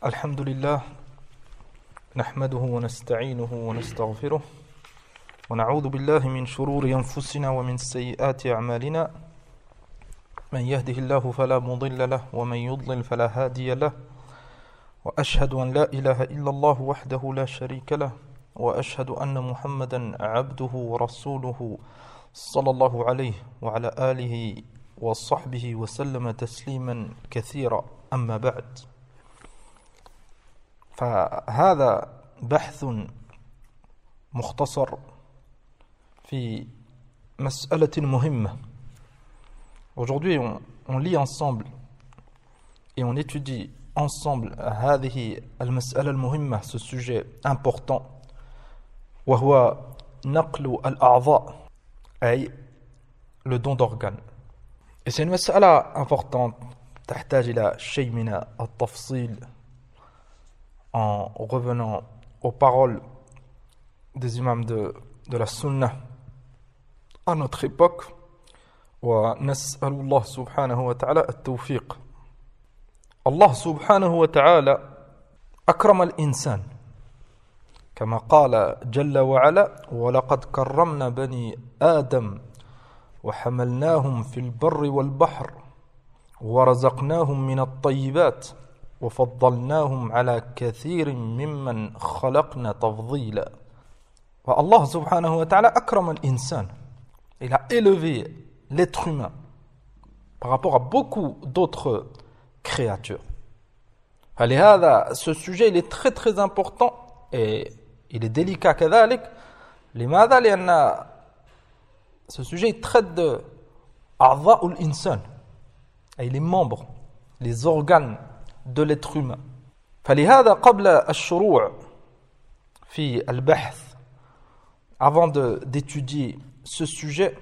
الحمد لله نحمده ونستعينه ونستغفره ونعوذ بالله من شرور أنفسنا ومن سيئات أعمالنا من يهده الله فلا مضل له ومن يضلل فلا هادي له وأشهد أن لا إله إلا الله وحده لا شريك له وأشهد أن محمدا عبده ورسوله صلى الله عليه وعلى آله وصحبه وسلم تسليما كثيرا أما بعد فهذا بحث مختصر في مسألة مهمة. Aujourd'hui, on lit ensemble et on étudie ensemble هذه المسألة المهمة, ce sujet important, وهو نقل الأعضاء, أي le don d'organes. Et c'est une مسألة importante, تحتاج إلى شيء من التفصيل en revenant aux paroles des imams de la sunna à notre époque. ونسأل الله سبحانه وتعالى التوفيق. الله سبحانه وتعالى أكرم الإنسان كما قال جل وعلا ولقد كرمنا بني آدم وحملناهم في البر والبحر ورزقناهم من الطيبات وفضلناهم على كثير ممن خلقنا تفضيلا. Allah subhanahu wa ta'ala akram al-insan. Il a élevé l'être humain par rapport à beaucoup d'autres créatures. Ce sujet il est très très important et il est délicat كذلك. لماذا؟ لأن ce sujet il traite de أعضاء الإنسان, et les membres, les organes de l'être humain. فلهذا قبل الشروع في البحث, avant d'étudier ce sujet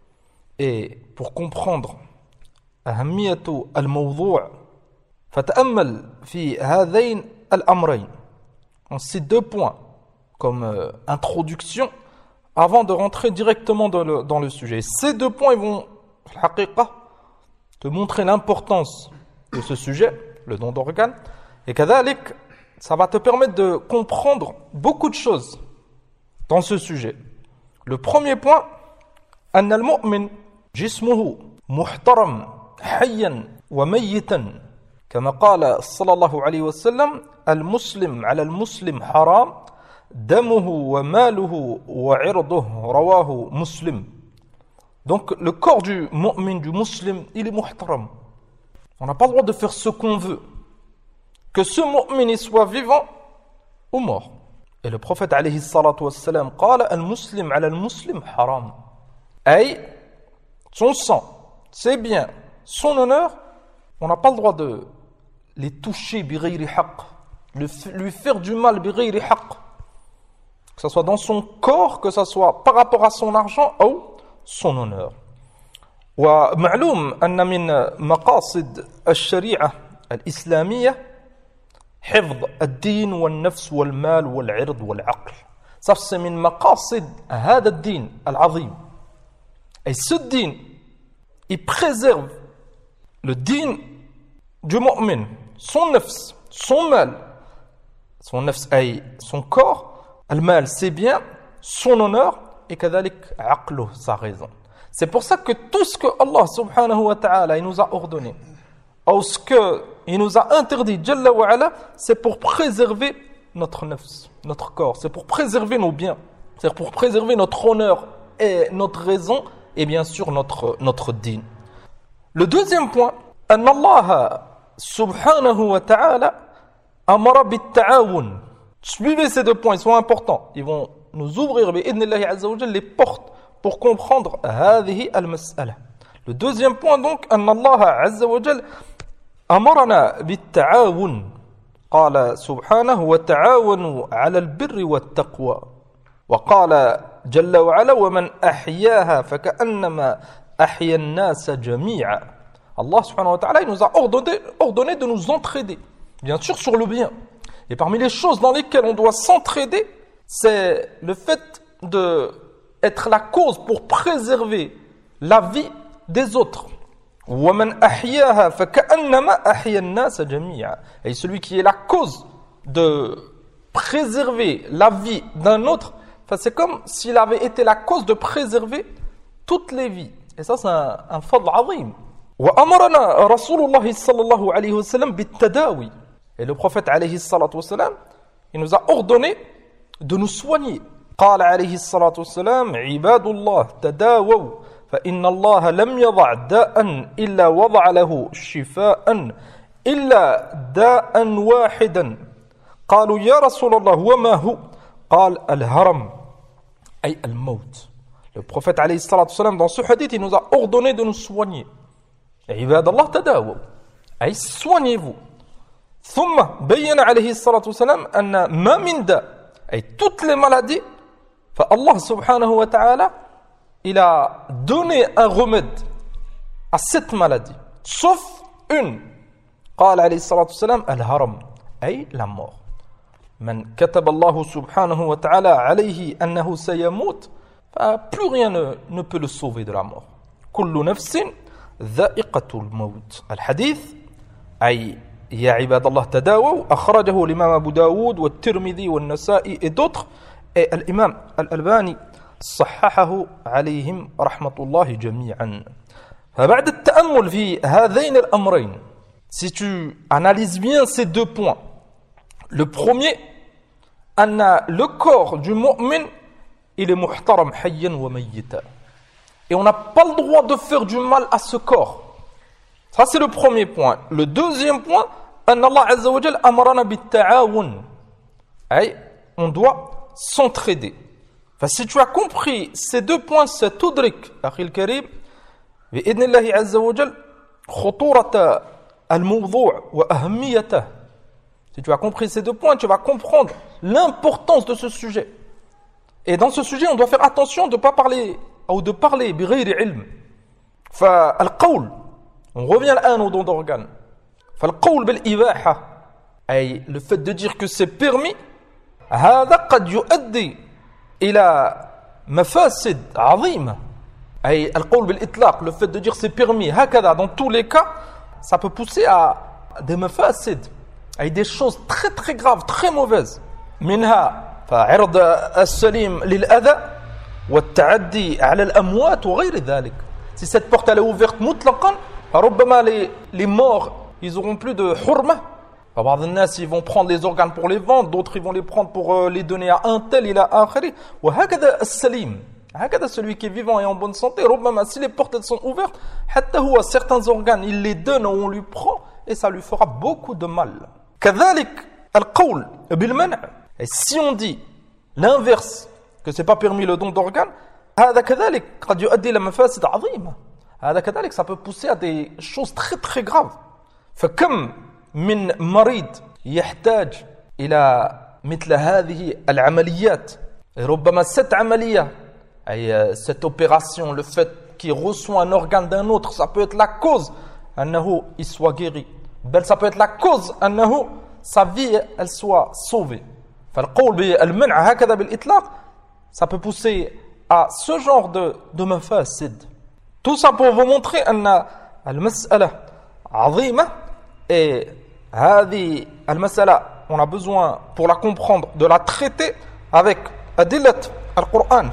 et pour comprendre أهمية الموضوع فتأمل في هذين الأمرين. On cite deux points comme introduction avant de rentrer directement dans le sujet. Ces deux points ils vont الحقيقة te montrer l'importance de ce sujet, le don d'organes, et كذلك ça va te permettre de comprendre beaucoup de choses dans ce sujet. Le premier point, أن المؤمن جسمه محترم حيا وميتا كما قال صلى الله عليه وسلم المسلم على المسلم حرام دمه وماله وعرضه رواه مسلم. Donc le corps du mu'min, du musulman, il est muhtaram. On n'a pas le droit de faire ce qu'on veut, que ce mu'min soit vivant ou mort. Et le prophète alayhi salatu wassalam قال المسلم على المسلم حرام, أي son sang, ses biens, son honneur, on n'a pas le droit de les toucher بغير حق, lui faire du mal بغير حق, que ce soit dans son corps, que ce soit par rapport à son argent ou son honneur. ومعلوم أن من مقاصد الشريعة الإسلامية حفظ الدين والنفس والمال والعرض والعقل. Ça c'est من مقاصد هذا الدين العظيم. Et ce din, il préserve le din du mu'min, son nafs, son mal, son nafs ay son corps, al mal c'est bien, son honneur, et كذلك عقله, sa raison. C'est pour ça que tout ce que Allah subhanahu wa ta'ala il nous a ordonné, ou ce qu'il nous a interdit, Jalla wa ala, c'est pour préserver notre nafs, notre corps, c'est pour préserver nos biens, c'est pour préserver notre honneur et notre raison, et bien sûr notre din. Le deuxième point, أن الله subhanahu wa ta'ala amara bit-ta'awun. Suivez ces deux points, ils sont importants, ils vont nous ouvrir les portes pour comprendre هذه المسألة. Le deuxième point donc, أن الله عز وجل أمرنا بالتعاون. قال سبحانه وتعاونوا على البر والتقوى. وقال جل وعلا ومن أحياها فكأنما أحيا الناس جميعا. Allah subhanahu wa ta'ala il nous a ordonné de nous entraider, bien sûr sur le bien. Et parmi les choses dans lesquelles on doit s'entraider, c'est le fait d'être la cause pour préserver la vie des autres. وَمَنْ أَحْيَاهَا فَكَأَنَّمَا أَحْيَا النَّاسَ جَمِيعًا. Et celui qui est la cause de préserver la vie d'un autre, c'est comme s'il avait été la cause de préserver toutes les vies. Et ça, c'est un fadl azim. وَأَمَرَنَا رَسُولُ اللَّهِ صَلَّى اللَّهُ عَلَيْهِ وسلم بِالتَّدَاوِي. Et le prophète alayhi الصلاة والسلام, il nous a ordonné de nous soigner. قال عليه الصلاة والسلام عباد الله تداووا فإن الله لم يضع داء إلا وضع له شفاء إلا داء واحدا قالوا يا رسول الله وما هو قال الهرم أي الموت. Le prophète alayhi الصلاة والسلام dans ce hadith il nous a ordonné de nous soigner. عباد الله تداووا أي soignez-vous. ثم بين عليه الصلاة والسلام أن ما من داء أي toutes les maladies فالله سبحانه وتعالى il a donné un remède à cette maladie sauf une. قال عليه الصلاة والسلام الهرم أي la mort. من كتب الله سبحانه وتعالى عليه أنه سيموت plus rien ne peut le sauver de la mort. كل نفس ذائقة الموت. الحديث أي يا عباد الله تداووا أخرجه الإمام أبو داود والترمذي والنسائي et d'autres et l'imam al-Albani صححه عليهم رحمة الله جميعا. فبعد التأمل في هذين الأمرين, si tu analyses bien ces deux points, le premier, أن le corps du mu'min il est muhtaram hayyan wa mayyita, et on n'a pas le droit de faire du mal à ce corps. Ça c'est le premier point. Le deuxième point, أن الله عز وجل أمرنا بالتعاون, أي on doit s'entraider. Enfin, si tu as compris ces deux points, ستدرك أخي الكريم بإذن الله عز وجل خطورة الموضوع وأهميته. Si tu as compris ces deux points, tu vas comprendre l'importance de ce sujet. Et dans ce sujet, on doit faire attention de ne pas parler ou de parler بغير علم. فالقول, on revient الآن aux dons d'organes. فالقول بالإباحة, أي le fait de dire que c'est permis, هذا قد يؤدي إلى مفاسد عظيمة. أي القول بالإطلاق, le fait de dire c'est permis, هكذا, dans tous les cas, ça peut pousser à des مفاسد, أي des choses très très graves, très mauvaises. منها فعرض السليم للأذى والتعدي على الأموات وغير ذلك. Si cette porte elle est ouverte مطلقا, فربما les morts, ils auront plus de حرمة. بعض الناس ils vont prendre les organes pour les vendre, d'autres ils vont les prendre pour les donner à un tel إلى آخره. وهكذا السليم, هكذا celui qui est vivant et en bonne santé, ربما si les portes elles sont ouvertes, حتى هو certains organes il les donne ou on lui prend et ça lui fera beaucoup de mal. كذلك القول بالمنع, et si on dit l'inverse, que c'est pas permis le don d'organes, هذا كذلك قد يؤدي إلى مفاسد عظيمة. هذا كذلك ça peut pousser à des choses très très graves. فكم من مريض يحتاج إلى مثل هذه العمليات, ربما cette عملية أي cette opération, le fait qu'il reçoit un organe d'un autre, ça peut être la cause أنه il soit guéri, بل ça peut être la cause أنه sa vie elle soit sauvée. فالقول بالمنع هكذا بالإطلاق, ça peut pousser à ce genre de مفاسد. Tout ça pour vous montrer أن المسألة عظيمة, et هذه المسألة on a besoin pour la comprendre de la traiter avec أدلة القرآن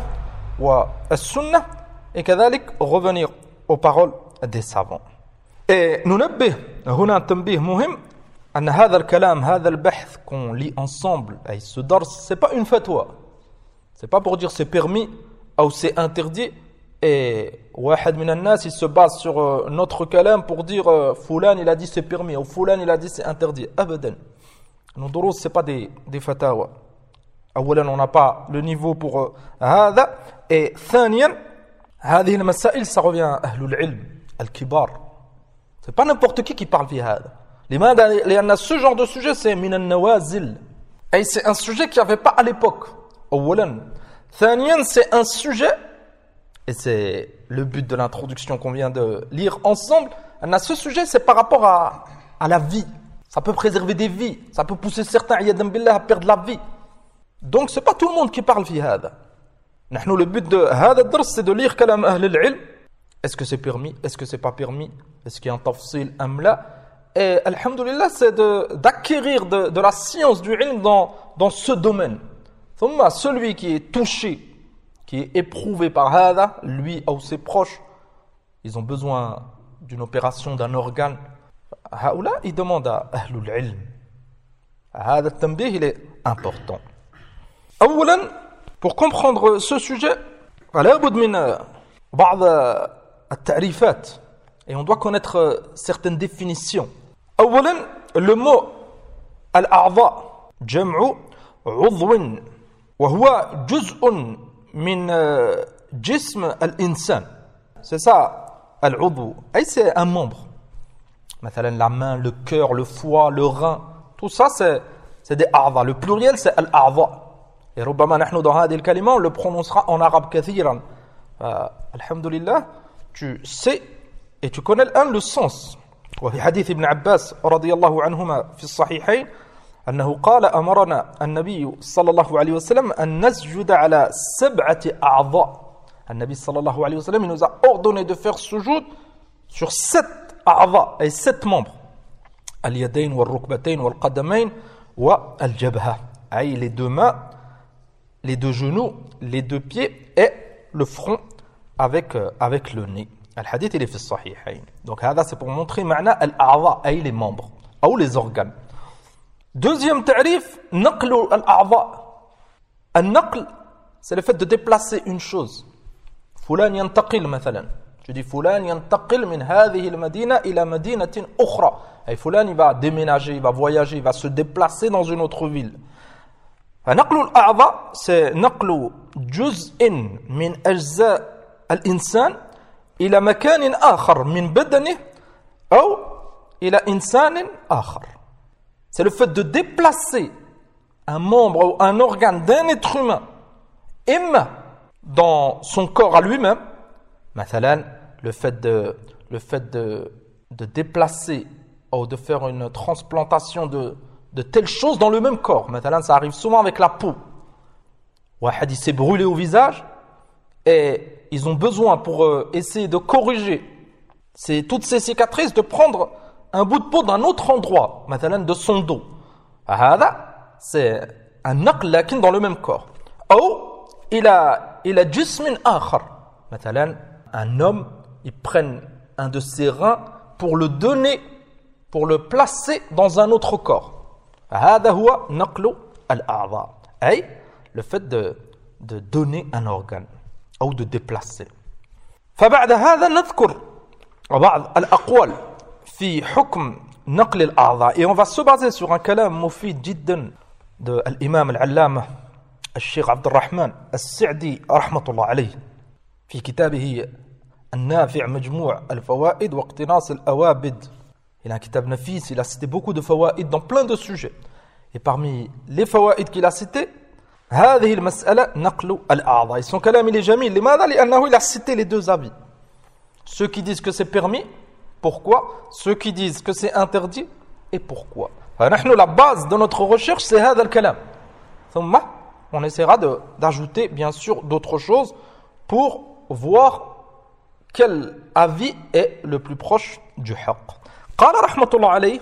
والسنة, et كذلك revenir aux paroles des savants. Et ننبه هنا تنبيه مهم أن هذا الكلام, هذا البحث qu'on lit ensemble, أي ce dars, c'est pas une fatwa, c'est pas pour dire c'est permis ou c'est interdit. Et واحد من الناس il se base sur notre kalam pour dire فلان il a dit c'est permis ou فلان il a dit c'est interdit. أبدا, nos durus c'est pas des fatawa. أولا on n'a pas le niveau pour هذا, et ثانيا هذه المسائل ça revient à أهل العلم الكبار, c'est pas n'importe qui parle في هذا. لماذا؟ لأن ce genre de sujet c'est من النوازل, et c'est un sujet qu'il n'y avait pas à l'époque. أولا ثانيا c'est un sujet, et c'est le but de l'introduction qu'on vient de lire ensemble, ce sujet c'est par rapport à la vie. Ça peut préserver des vies, ça peut pousser certains à perdre la vie. Donc c'est pas tout le monde qui parle في هذا. Le but de هذا الدرس c'est de lire كلام أهل العلم, Est-ce que c'est permis? Est-ce que c'est pas permis? Est-ce qu'il y a un tafsil amla? Et alhamdoulilah, c'est d'acquérir de la science du ilm dans ce domaine. Celui qui est touché, qui est éprouvé par hada, lui ou ses proches, ils ont besoin d'une opération d'un organe. Haoula, il demande à ahlul ilm. Hada tambih, il est important. Awwalan, pour comprendre ce sujet, لابد من بعض التعريفات, et on doit connaître certaines définitions. أولا, le mot الأعضاء جمع عضو وهو جزء من جسم الإنسان. C'est ça, العضو. Et c'est un membre. مثلا la main, le cœur, le foie, le rein, tout ça c'est des أعضاء. Le pluriel c'est الأعضاء. Et ربما نحن dans هذه الكلمة on le prononcera en arabe كثيرا. Alhamdulillah, tu sais et tu connais le sens. وفي حديث ابن عباس رضي الله عنهما في الصحيحين أنه قال أمرنا النبي صلى الله عليه وسلم أن نسجد على 7 أعضاء. النبي صلى الله عليه وسلم nous a ordonné de faire sujoud sur 7 أعضاء, et 7 membres. اليدين والركبتين والقدمين والجبهة, أي les 2 mains, les 2 genoux, les 2 pieds et le front avec le nez. Al-hadith il est fi sahihayn. Donc هذا c'est pour montrer معنى الأعضاء, أي les membres ou les organes. Deuxième ta'rif, نقل الأعضاء. النقل c'est le fait de déplacer une chose. فلان ينتقل مثلا. Tu dis فلان ينتقل من هذه المدينة إلى مدينة أخرى. Et فلان il va déménager, il va voyager, il va se déplacer dans une autre ville. فنقل الأعضاء c'est نقل جزء من أجزاء الإنسان إلى مكان آخر من بدنه أو إلى إنسان آخر. C'est le fait de déplacer un membre ou un organe d'un être humain, imma dans son corps à lui-même, مثلا le fait de déplacer ou de faire une transplantation de telle chose dans le même corps. Maintenant, ça arrive souvent avec la peau. Wahad, il s'est brûlé au visage et ils ont besoin pour essayer de corriger toutes ces cicatrices, de prendre un bout de peau d'un autre endroit, maintenant de son dos. C'est un naql lakin dans le même corps. Ou il a jismin akhar. Maintenant, un homme, il prenne un de ses reins pour le donner, pour le placer dans un autre corps. هذا هو نقل الأعضاء, أي le fait de donner un organe ou de déplacer. فبعد هذا نذكر بعض الأقوال في حكم نقل الأعضاء, et on va se baser sur un كلام مفيد جدا de الإمام العلامة الشيخ عبد الرحمن السعدي رحمة الله عليه في كتابه النافع مجموع الفوائد واقتناص الأوابد. Il a un kitab nafis, il a cité beaucoup de fawaïd dans plein de sujets. Et parmi les fawaïd qu'il a cités, هذه المسألة نقل الأعضاء. Et son kalam il est jamil. لماذا؟ لأنه il a cité les 2 avis. Ceux qui disent que c'est permis, pourquoi? Ceux qui disent que c'est interdit, et pourquoi? فنحن la base de notre recherche c'est هذا الكلام. ثم on essaiera d'ajouter bien sûr d'autres choses pour voir quel avis est le plus proche du haqq. قال رحمة الله عليه,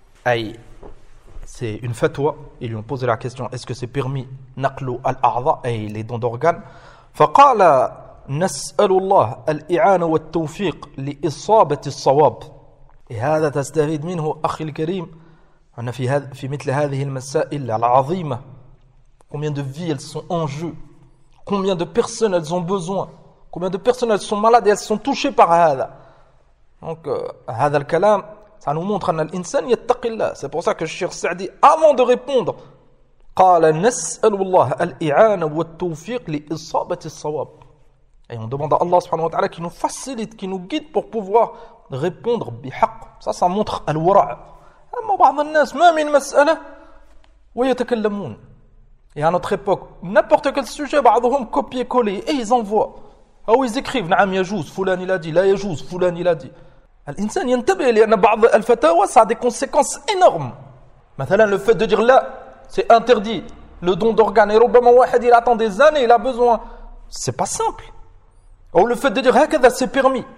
c'est une fatwa, ils lui ont posé la question, est-ce que c'est permis نقل الأعضاء, les dons d'organes. فقال نسأل الله الإعانة والتوفيق لإصابة الصواب. Et هذا تستفيد منه أخي الكريم أن في مثل هذه المسائل العظيمة, combien de vies elles sont en jeu, combien de personnes elles ont besoin, combien de personnes elles sont malades et elles sont touchées par هذا. Donc هذا الكلام ça nous montre أن الإنسان يتقي الله. C'est pour ça que le Cheikh Saadi, avant de répondre, قال نسأل الله الإعانة والتوفيق لإصابة الصواب. Et on demande à Allah subhanahu wa ta'ala qui nous facilite, qui nous guide pour pouvoir répondre بحق. Ça montre الورع. أما بعض الناس ما من مسألة ويتكلمون. Et à notre époque, n'importe quel sujet, بعضهم copier-coller et ils envoient. Ou ils écrivent نعم يجوز فلان il a dit, لا يجوز فلان il a dit. الإنسان ينتبه لأن بعض الفتاوى ça a des conséquences énormes. مثلا le fait de dire là c'est interdit le don d'organes et ربما واحد il attend des années, il a besoin, c'est pas simple. Ou le fait de dire هكذا c'est permis,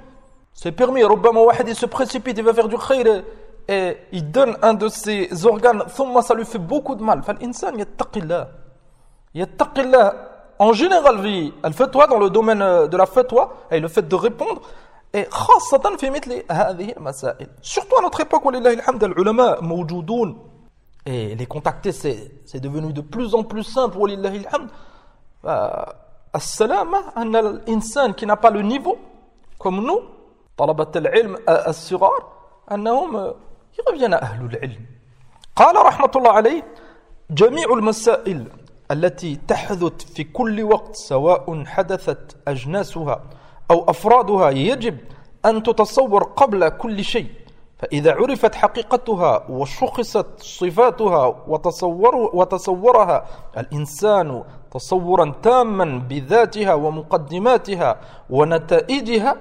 C'est permis. ربما واحد il se précipite, il va faire du khayr et il donne un de ses organes, ثم ça lui fait beaucoup de mal. فالإنسان يتقي الله. يتقي الله. En général, الفتوى dans le domaine de la fatwa et le fait de répondre, et خاصة في مثل هذه المسائل. Surtout à notre époque, ولله الحمد, العلماء موجودون. Et les contacter, c'est devenu de plus en plus simple, ولله الحمد. السلامة أن الإنسان qui n'a pas le niveau, comme nous, طلبة العلم الصغار, أنهم يرجعون أهل العلم. قال رحمة الله عليه: جميع المسائل التي تحدث في كل وقت سواء حدثت أجناسها أو أفرادها يجب أن تتصور قبل كل شيء، فإذا عرفت حقيقتها وشخصت صفاتها وتصورها الإنسان تصورا تاما بذاتها ومقدماتها ونتائجها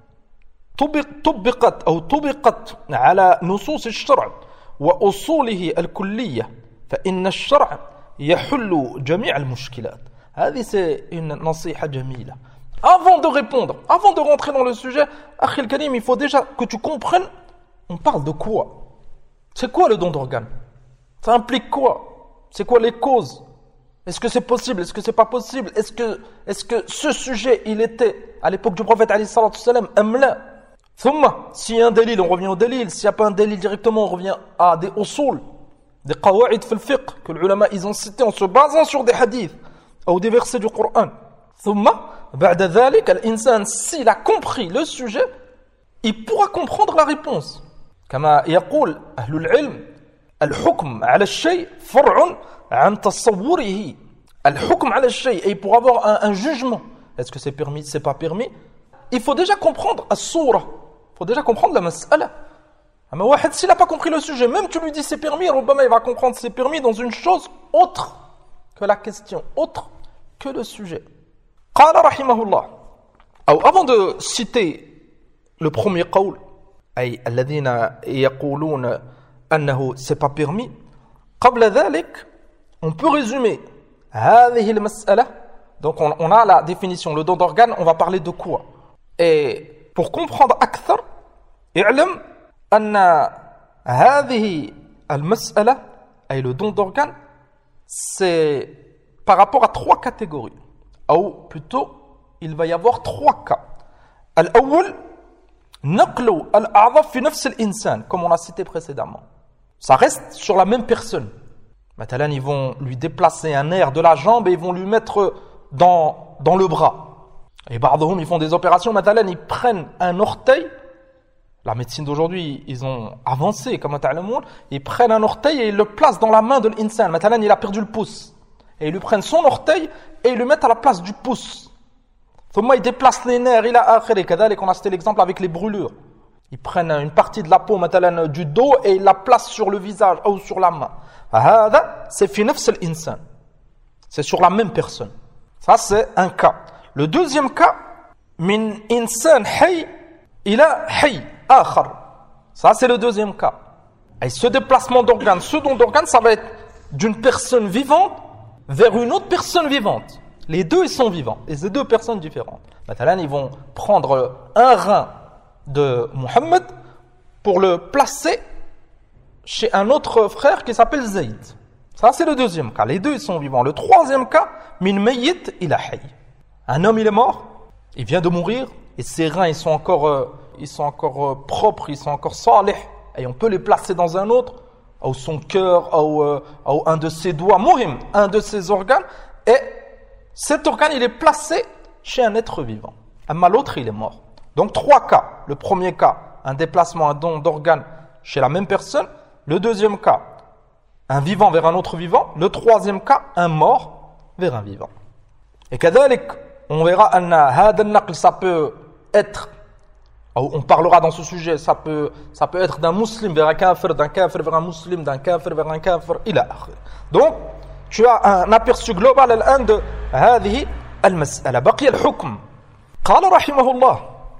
طبقت على نصوص الشرع وأصوله الكلية، فإن الشرع يحل جميع المشكلات. هذه c'est une nasiha jamila. Avant de répondre, avant de rentrer dans le sujet, Akhi al-Karim, il faut déjà que tu comprennes, on parle de quoi? C'est quoi le don d'organe? Ça implique quoi? C'est quoi les causes? Est-ce que c'est possible? Est-ce que c'est pas possible? Est-ce que ce sujet, il était à l'époque du prophète alayhi salatu wassalam, amla? Thumma, s'il y a un délit, on revient au délit. S'il n'y a pas un délit directement, on revient à des usul, des qawa'id fil fiqh, que les ulama, ils ont cité en se basant sur des hadiths, ou des versets du Coran. Thumma, ba'da dhalik, l'insan, s'il a compris le sujet, il pourra comprendre la réponse. Kama yaqul ahlul ilm, al-hukm ala al-shay far'un an tasawwurihi. Al-hukm ala al-shay, et pour avoir un jugement, est-ce que c'est permis, c'est pas permis? Il faut déjà comprendre as-soura. Il faut déjà comprendre la mas'ala. Mais wahed, s'il n'a pas compris le sujet, même tu lui dis c'est permis, Rubama, il va comprendre c'est permis dans une chose autre que la question, autre que le sujet. Qala rahimahullah. Avant de citer le premier qawl, ay alladhina yaquluna annahu c'est pas permis, qabla dhalik, on peut résumer hadhihi al-mas'ala. Donc on a la définition, le don d'organe, on va parler de quoi? Et pour comprendre akthar, i'lam anna hadhihi al-mas'ala, ay le don d'organe, c'est par rapport à trois catégories. Ou plutôt, il va y avoir trois cas. Al-awwal, naqlu al-a'dha fi nafs al-insan, comme on a cité précédemment. Ça reste sur la même personne. Maintenant, ils vont lui déplacer un nerf de la jambe et ils vont lui mettre dans le bras. Et ba'dhum, ils font des opérations, maintenant, ils prennent un orteil. La médecine d'aujourd'hui, ils ont avancé, comme ta'lamoun. Ils prennent un orteil et ils le placent dans la main de l'insan. Maintenant, il a perdu le pouce. Et ils lui prennent son orteil et ils le mettent à la place du pouce. Thumma, ils déplacent les nerfs, il a akhiri. Kadalik, on a cité l'exemple avec les brûlures. Ils prennent une partie de la peau, maintenant, du dos et ils la placent sur le visage ou sur la main. Hada, c'est fi nafs al-insan. C'est sur la même personne. Ça, c'est un cas. Le deuxième cas, min insan hay ila hay akhar. Ça, c'est le deuxième cas. Et ce déplacement d'organes, ce don d'organes, ça va être d'une personne vivante vers une autre personne vivante. Les deux, ils sont vivants. Et c'est deux personnes différentes. Maintenant, ils vont prendre un rein de Mohammed pour le placer chez un autre frère qui s'appelle Zayd. Ça, c'est le deuxième cas. Les deux, ils sont vivants. Le troisième cas, min mayyit ila hay. Un homme, il est mort, il vient de mourir, et ses reins, ils sont encore propres, ils sont encore salih, et on peut les placer dans un autre, ou son cœur, ou un de ses doigts, muhim, un de ses organes, et cet organe, il est placé chez un être vivant. Mais l'autre, il est mort. Donc, trois cas. Le premier cas, un déplacement, un don d'organe chez la même personne. Le deuxième cas, un vivant vers un autre vivant. Le troisième cas, un mort vers un vivant. Et kadalik, on verra anna hada an-naql, ça peut être, on parlera dans ce sujet, ça peut être d'un musulman vers un kafir, d'un kafir vers un musulman, d'un kafir vers un kafir, ila akhir. Donc, tu as un aperçu global al-an de هذه المسألة. بقي الحكم. قال رحمه الله.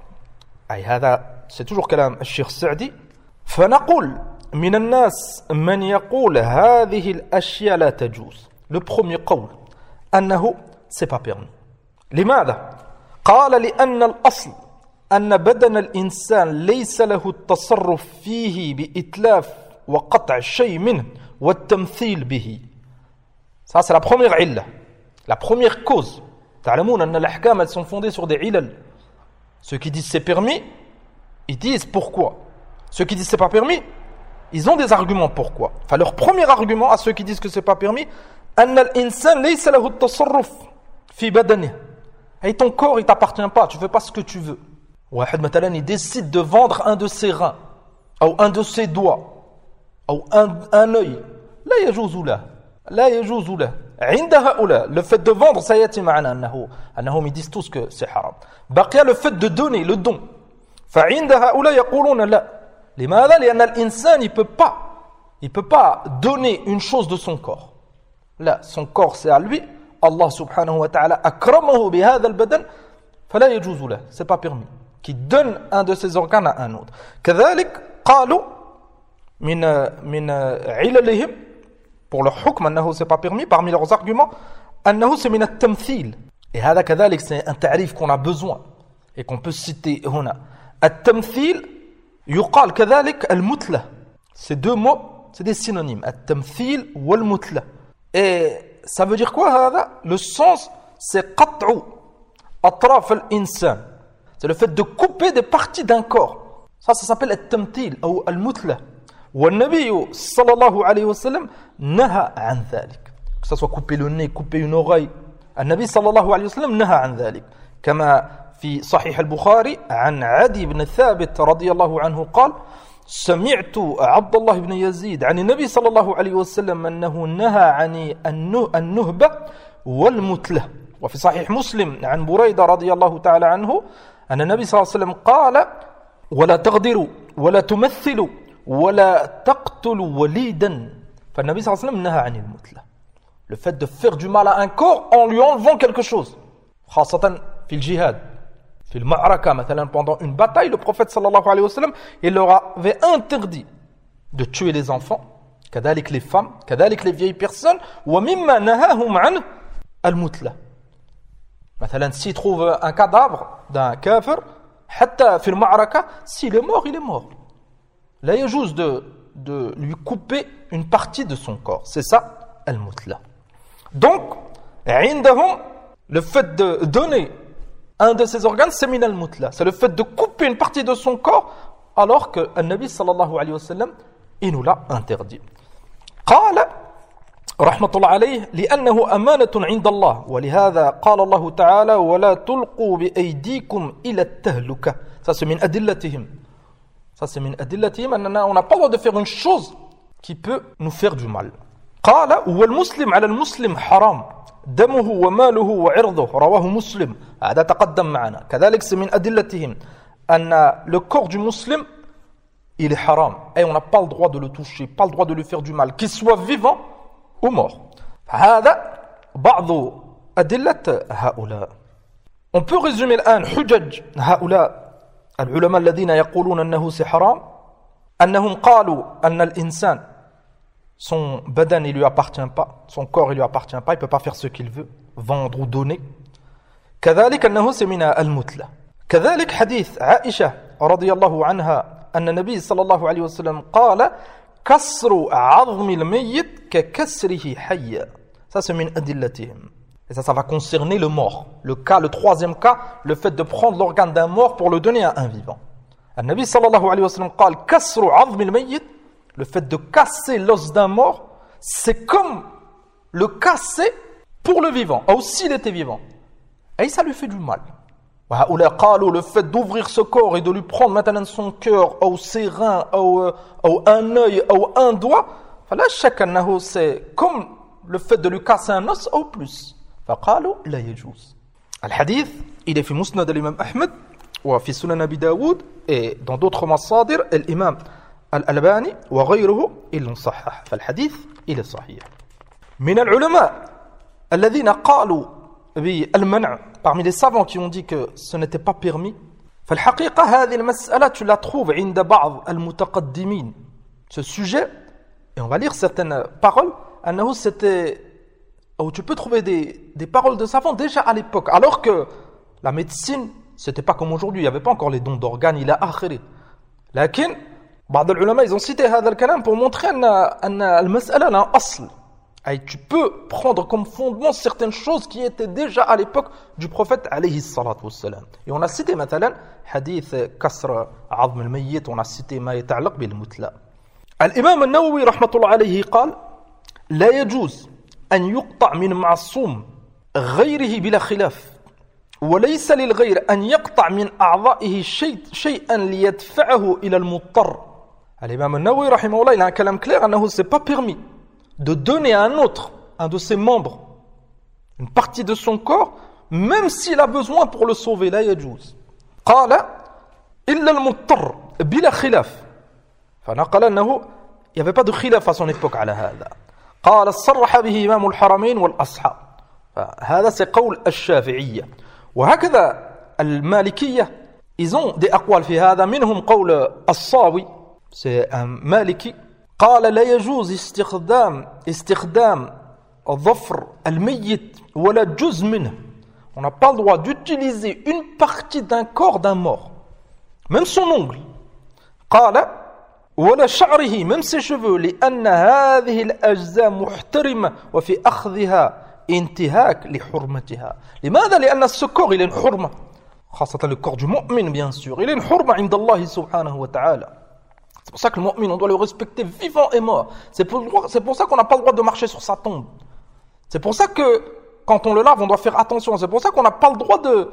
أي هذا c'est toujours كلام الشيخ السعدي. فنقول من الناس من يقول هذه الأشياء لا تجوز. Le premier قول أنه c'est pas permis. لماذا؟ قال لأن الأصل أن بدن الإنسان ليس له التصرف فيه بإتلاف وقطع شيء منه والتمثيل به. Ça c'est la première عِلَّة, la première cause. تعلمون أن الأحكام elles sont fondées sur des علل. Ceux qui disent c'est permis, ils disent pourquoi. Ceux qui disent c'est pas permis, ils ont des arguments pourquoi. Enfin leur premier argument à ceux qui disent que c'est pas permis, أن الإنسان ليس له التصرف في بدنه. Et ton corps il t'appartient pas, tu fais pas ce que tu veux. واحد مثلا il décide de vendre un de ses reins ou un de ses doigts ou un œil, لا يجوز له, لا يجوز له. عند هؤلاء le fait de vendre سيأتي معنا أنهم ils disent tous que c'est haram. بقي le fait de donner, le don. فعند هؤلاء يقولون لا. لماذا؟ لأن الإنسان il peut pas donner une chose de son corps. Là, son corps c'est à lui. Allah subhanahu wa ta'ala akramahu bihadha al-badan, fala yajuzu lahu, c'est pas permis. Qui donne un de ses organes à un autre. كذلك قالوا من عللهم pour leur hukm أنه c'est pas permis, parmi leurs arguments أنه c'est من التمثيل. Et هذا كذلك c'est un تعريف qu'on a besoin et qu'on peut citer هنا. التمثيل يقال كذلك المثلة. Ces deux mots, c'est des synonymes. التمثيل والمثلة. Et ça veut dire quoi هذا? Le sens c'est قطع أطراف الإنسان. C'est le fait de couper des parties d'un corps. Ça s'appelle التمثيل أو المثلة. والنبي صلى الله عليه وسلم نهى عن ذلك. Que ça soit couper le nez, couper une oreille. النبي صلى الله عليه وسلم نهى عن ذلك. كما في صحيح البخاري عن عدي بن ثابت رضي الله عنه قال: سمعت عبد الله بن يزيد عن النبي صلى الله عليه وسلم أنه نهى عن النهبة والمثلة. وفي صحيح مسلم عن بريدة رضي الله تعالى عنه أن النبي صلى الله عليه وسلم قال: ولا تغدروا ولا تمثلوا ولا تقتلوا وليدا. فالنبي صلى الله عليه وسلم نهى عن المثلة. Le fait de faire du mal à un corps en lui enlevant quelque chose. خاصة في الجهاد. في المعركة مثلا pendant une bataille, le prophète صلى الله عليه وسلم il leur avait interdit de tuer les enfants, كذلك les femmes, كذلك les vieilles personnes, ومما نهاهم عنه المثلة. مثلا s'il trouve un cadavre d'un kafir, حتى في المعركة, s'il est mort, il est mort. لا يجوز de lui couper une partie de son corps. C'est ça, al-mutla. Donc, عندهم, le fait de donner un de ses organes, c'est min al-mutla. C'est le fait de couper une partie de son corps, alors que le Nabi sallallahu alayhi wa sallam, il nous l'a interdit. قال رحمة الله عليه: لأنه أمانة عند الله ولهذا قال الله تعالى: ولا تلقوا بأيديكم إلى التهلكة. Ça c'est min adillatihim. Ça c'est min adillatihim. On n'a pas le droit de faire une chose qui peut nous faire du mal. قال: والمسلم على المسلم حرام دمه وماله وعرضه. رواه مسلم. هذا تقدم معنا. كذلك c'est min adillatihim. أن le corps du musulman il est haram et on n'a pas le droit de le toucher, pas le droit de lui faire du mal, qu'il soit vivant ou mort. هذا بعض أدلة هؤلاء. On peut résumer الآن حجج هؤلاء العلماء الذين يقولون أنه c'est haram. أنهم قالوا أن الإنسان son badan il lui appartient pas, son corps il lui appartient pas, il peut pas faire ce qu'il veut, vendre ou donner. كذلك أنه c'est من المثلة. كذلك حديث عائشة رضي الله عنها أن النبي صلى الله عليه وسلم قال: كسر عظم الميت ككسره حيا. Ça c'est min adillatihim. Et ça va concerner le mort. Le troisième cas, le fait de prendre l'organe d'un mort pour le donner à un vivant. النبي صلى الله عليه وسلم قال: كسر عظم الميت. Le fait de casser l'os d'un mort, c'est comme le casser pour le vivant, ou s'il était vivant. Et ça lui fait du mal. Le fait d'ouvrir ce corps et de lui prendre maintenant son cœur, ou ses reins, ou un œil, ou un doigt, c'est comme le fait de lui casser un os ou plus. Le hadith, il est في مسند الإمام أحمد وفي سنن أبي داود et dans d'autres مصادر الإمام الألباني وغيره ils l'ont صحح. فالحديث il est صحيح. من العلماء الذين قالوا بالمنع, parmi les savants qui ont dit que ce n'était pas permis, فالحقيقة هذه المسألة tu la trouves عند بعض المتقدمين. Ce sujet, et on va lire certaines paroles, أنه c'était, où tu peux trouver des paroles de savants déjà à l'époque, alors que la médecine c'était pas comme aujourd'hui, il n'y avait pas encore les dons d'organes, il a akhiri. Lakin, بعض العلماء, ils ont cité هذا الكلام pour montrer أن المسألة لها أصل. Et tu peux prendre comme fondement certaines choses qui étaient déjà à l'époque du prophète alayhi salatu wassalam. Et on a cité مثلا حديث كسر عظم الميت, on a cité ما يتعلق بالمثلى. الإمام النووي رحمة الله عليه قال لا يجوز أن يقطع من معصوم غيره بلا خلاف وليس للغير أن يقطع من أعضائه شيئا ليدفعه إلى المضطر. الإمام النووي رحمه الله, il a un كلام clair أنه c'est pas permis de donner à un autre, un de ses membres, une partie de son corps, même s'il a besoin pour le sauver. لا يجوز. قال إلا المضطر بلا خلاف. فنقل أنه il n'y avait pas de khilaf à son époque على هذا. قال صرح به إمام الحرمين والأصحاب. هذا c'est قول الشافعية. وهكذا المالكية, ils ont des أقوال في هذا. منهم قول الصاوي, c'est un maliki. قال لا يجوز استخدام ظفر الميت ولا جزء منه. On n'a pas le droit d'utiliser une partie d'un corps d'un mort, même son ongle. قال ولا شعره, même ses cheveux, لأن هذه الأجزاء محترمة وفي أخذها انتهاك لحرمتها. لماذا؟ لأن ce corps il a une حرمة, خاصة le corps du mu'min bien sûr, il a une حرمة عند الله سبحانه وتعالى. C'est pour ça que le mu'min, on doit le respecter vivant et mort. C'est pour ça qu'on n'a pas le droit de marcher sur sa tombe. C'est pour ça que quand on le lave, on doit faire attention. C'est pour ça qu'on n'a pas le droit de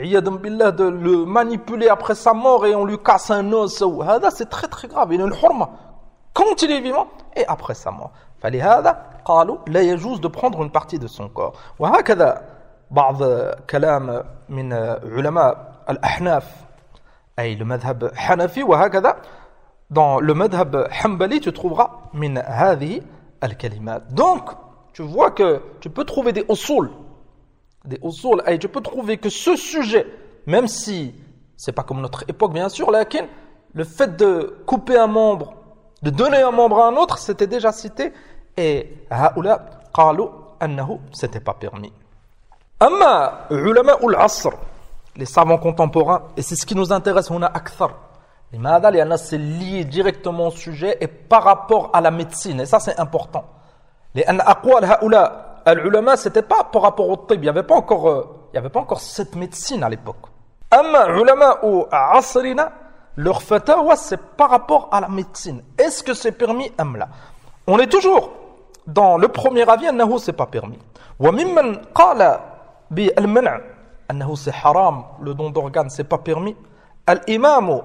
le manipuler après sa mort et on lui casse un os. C'est très très grave. Il a une hurma quand il est vivant et après sa mort. فلهذا قالوا لا يجوز de prendre une partie de son corps. وهكذا بعض كلام من علماء الأحناف أي le madhab hanafi. وهكذا dans le madhab hanbali, tu trouveras min hadhi al-kalimat. Donc, tu vois que tu peux trouver des usul, et tu peux trouver que ce sujet, même si c'est pas comme notre époque bien sûr, lakin le fait de couper un membre, de donner un membre à un autre, c'était déjà cité, et haoula qalu annahu, c'était pas permis. Amma ulama al-asr, les savants contemporains, et c'est ce qui nous intéresse, on a akthar. لماذا؟ لأن c'est lié directement au sujet et par rapport à la médecine, et ça c'est important. لأن أقوال هؤلاء العلماء, c'était pas par rapport au طب, il y avait pas encore cette médecine à l'époque. أما علماء عصرنا, leur fatawa c'est par rapport à la médecine. Est-ce que c'est permis أم لا? On est toujours dans le premier avis أنه c'est pas permis. وممن قال بالمنع أنه c'est haram, le don d'organes c'est pas permis, الإمام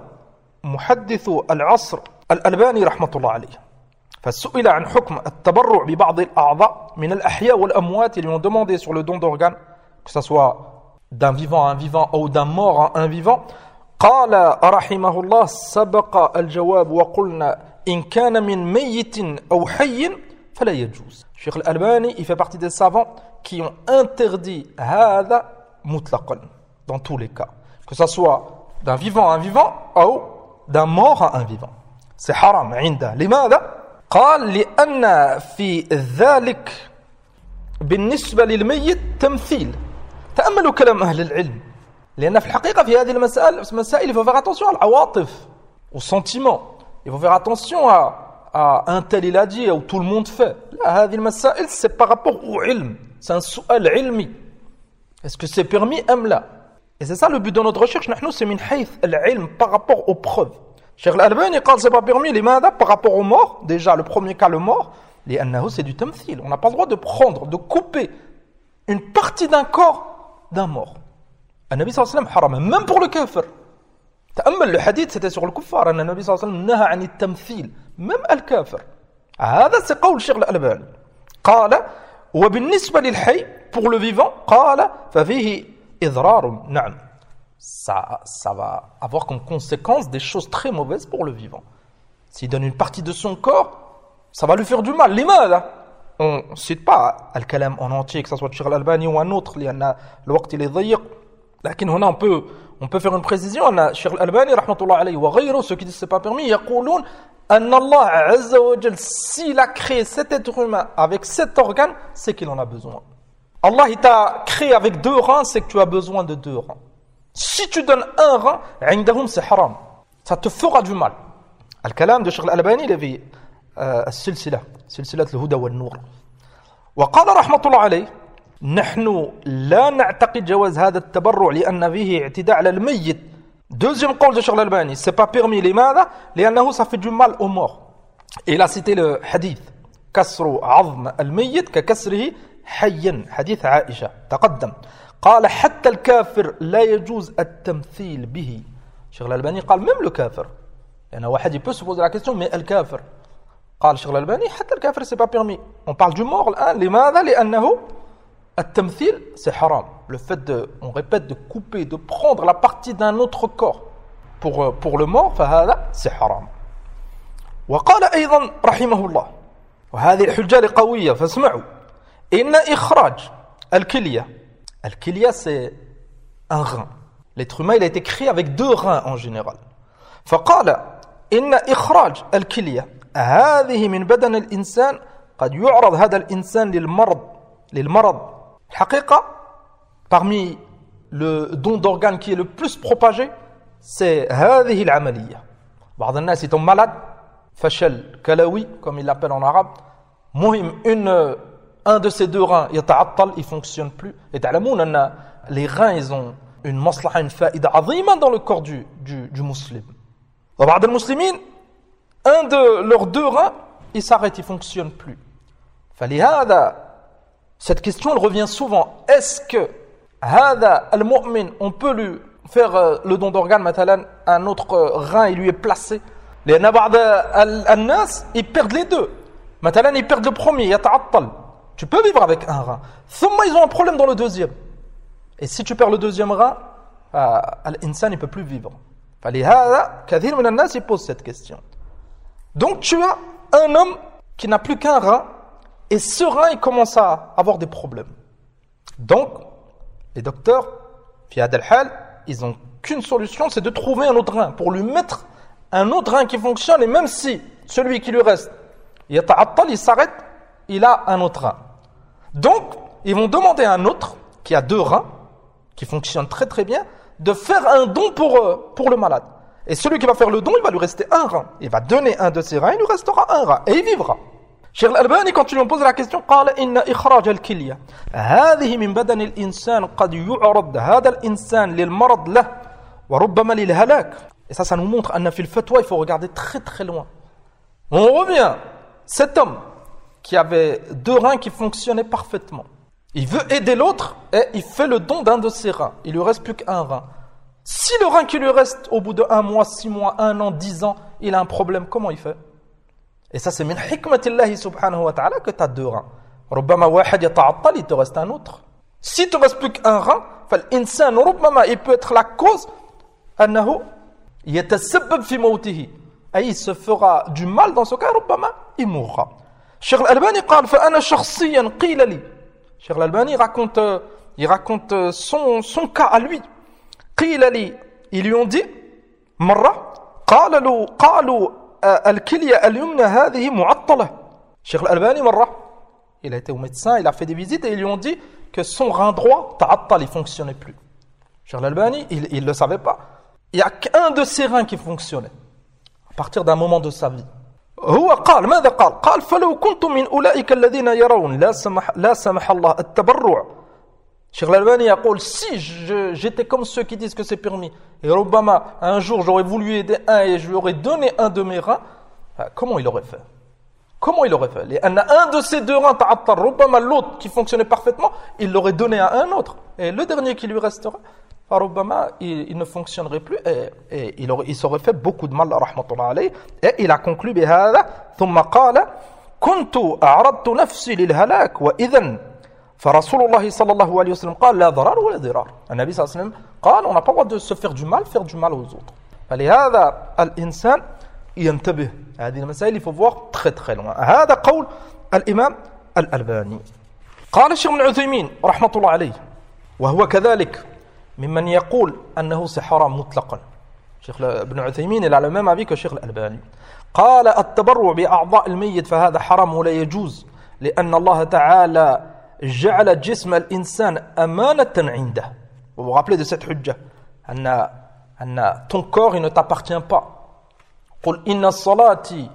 محدث العصر الألباني رحمة الله عليه. فسئل عن حكم التبرع ببعض الأعضاء من الأحياء والأموات. Ils lui ont demandé sur le don d'organes, que ce soit d'un vivant à un vivant ou d'un mort à un vivant. قال رحمه الله سبق الجواب وقلنا إن كان من ميت أو حي فلا يجوز. Cheikh Al-Albani, il fait partie des savants qui ont interdit هذا مطلقا, dans tous les cas, que ce soit d'un vivant à un vivant ou d'un mort à un vivant. C'est haram عنده. لماذا؟ قال لأن في ذلك بالنسبة للميت تمثيل. تأملوا كلام أهل العلم. لأن في الحقيقة في هذه المسائل il faut faire attention à العواطف, aux sentiments. Il faut faire attention à un tel il a dit ou tout le monde fait. لا, هذه المسائل c'est par rapport au علم. C'est un سؤال علمي. Est-ce que c'est permis أم لا? Et c'est ça le but de notre recherche, c'est min hayth al-ilm, par rapport aux preuves. Cheikh Al-Albani, quand c'est pas permis, l'imada, par rapport aux morts, déjà le premier cas, le mort, l'annahu c'est du tamthil. On n'a pas le droit de prendre, de couper une partie d'un corps d'un mort. An-Nabi sallallahu alayhi wa sallam haram, même pour le kafir. Ta'ammal, le hadith c'était sur le kuffar, An-Nabi sallallahu alayhi wa sallam naha an al-tamthil, même al-kafir. هذا c'est قول Cheikh Al-Albani. قال وبالنسبة للحي, pour le vivant, قال ففيه إضرار, نعم. Ça va avoir comme conséquence des choses très mauvaises pour le vivant. S'il donne une partie de son corps, ça va lui faire du mal. لماذا? On ne cite pas al-kalam en entier, que ce soit Cheikh Al-Albani ou un autre, لأن الوقت il est ضيق. لكن هنا on peut faire une précision. Cheikh Al-Albani رحمة الله عليه وغيره, ceux qui disent c'est pas permis, يقولون أن الله عز وجل, s'il a créé cet être humain avec cet organe, c'est qu'il en a besoin. Allah il t'a créé avec 2 reins, c'est que tu as besoin de 2 reins. Si tu donnes un rein, عندهم c'est haram. Ça te fera du mal. الكلام de Cheikh Al-Albani il est في السلسلة سلسلة الهدى والنور. وقال رحمة الله عليه نحن لا نعتقد جواز هذا التبرع لأن فيه اعتداء على الميت. Deuxième قول de Cheikh Al-Albani, c'est pas permis. لماذا؟ لأنه ça fait du mal aux morts. Et il a cité le hadith كسر عظم الميت ككسره حيا حديث عائشة تقدم. قال حتى الكافر لا يجوز التمثيل به. Cheikh Al-Albani قال même le كافر. يعني واحد il peut se poser la question mais الكافر. قال Cheikh Al-Albani حتى الكافر c'est pas permis. On parle du mort الآن. لماذا؟ لأنه التمثيل c'est haram. Le fait de, on répète, de couper, de prendre la partie d'un autre corps pour le mort, فهذا c'est haram. وقال أيضا رحمه الله وهذه الحجة قوية فاسمعوا إن إخراج الكلية c'est un rein. L'être humain il a été créé avec 2 reins en général. فقال إن إخراج الكلية هذه من بدن الإنسان قد يعرض هذا الإنسان للمرض. الحقيقة parmi le don d'organes qui est le plus propagé c'est هذه العملية. بعض الناس ils tombent malades فشل كلوي comme il l'appelle en arabe. مهم un de ces 2 reins يتعطل, il fonctionne plus. Et تعلمون أن les reins ils ont une maslaha, une faïda عظيمة dans le corps du musulman. وبعض المسلمين un de leurs 2 reins il s'arrête, il fonctionne plus. فلهذا cette question elle revient souvent. Est-ce que هذا المؤمن on peut lui faire le don d'organe مثلا un autre rein il lui est placé لأن بعض الناس ils perdent les 2. مثلا ils perdent le premier يتعطل. Tu peux vivre avec un rein. ثم ils ont un problème dans le deuxième. Et si tu perds le deuxième rein, l'insan ne peut plus vivre. فلهذا كثير من الناس ils posent cette question. Donc tu as un homme qui n'a plus qu'un rein et ce rein il commence à avoir des problèmes. Donc les docteurs في هذا الحال ils ont qu'une solution, c'est de trouver un autre rein pour lui mettre un autre rein qui fonctionne, et même si celui qui lui reste il s'arrête, il a un autre rein. Donc ils vont demander à un autre qui a 2 reins qui fonctionnent très très bien de faire un don pour le malade. Et celui qui va faire le don, il va lui rester un rein. Il va donner un de ses reins, il lui restera un rein et il vivra. Cheikh Al-Albani, quand tu lui poses la question, قال إن إخراج الكلية هذه من بدن الإنسان قد يعرض هذا الإنسان للمرض له وربما للهلاك. Et ça nous montre أن في الفتوى il faut regarder très très loin. On revient. Cet homme qui avait 2 reins qui fonctionnaient parfaitement, il veut aider l'autre et il fait le don d'un de ses reins. Il lui reste plus qu'un rein. Si le rein qui lui reste au bout de 1 mois, 6 mois, 1 an, 10 ans, il a un problème, comment il fait? Et ça c'est min hikmatillahi subhanahu wa ta'ala que tu as 2 reins. ربما واحد يتعطل, il te reste un autre. Si il te reste plus qu'un rein, فالإنسان ربما il peut être la cause أنه يتسبب في موته. Et il se fera du mal dans ce cas, ربما il mourra. Cheikh Al-Albani قال فأنا شخصيا قيل لي. Cheikh Al-Albani raconte son cas à lui. قيل لي, ils lui ont dit مرة قالوا الكلية اليمنى هذه معطلة. Cheikh Al-Albani مرة il a été au médecin, il a fait des visites et ils lui ont dit que son rein droit تعطل, il fonctionnait plus. Cheikh Al-Albani il le savait pas. Il y a qu'un de ses reins qui fonctionnait à partir d'un moment de sa vie. هو قال ماذا قال فلو كنت من أولئك الذين يرون لا سمح الله التبرع. Cheikh Al-Albani يقول si j'étais comme ceux qui disent que c'est permis et ربما un jour j'aurais voulu aider un et je lui aurais donné un de mes reins, comment il aurait fait? لأن un de ces 2 reins تعطل, ربما l'autre qui fonctionnait parfaitement il l'aurait donné à un autre et le dernier qui lui resterait فربما il ne fonctionnerait plus et il s'aurait fait beaucoup de mal رحمة الله عليه. Et il a conclu بهذا ثم قال كنت أعرضت نفسي للهلاك وإذن فرسول الله صلى الله عليه وسلم قال لا ضرر ولا ضرار. النبي صلى الله عليه وسلم قال on n'a pas le droit de se faire du mal aux autres. فلهذا الإنسان ينتبه. هذه المسائل il faut voir très très loin. هذا قول الإمام الألباني. قال الشيخ ابن عثيمين رحمة الله عليه وهو كذلك ممن يقول أنه c'est حرام مطلقا. الشيخ ابن عثيمين il a le même avis que الشيخ الألباني. قال التبرع بأعضاء الميت فهذا حرام ولا يجوز لأن الله تعالى جعل جسم الإنسان أمانة عنده. Vous vous rappelez de cette hujja. ton corps il ne t'appartient pas. قل إن صلاتي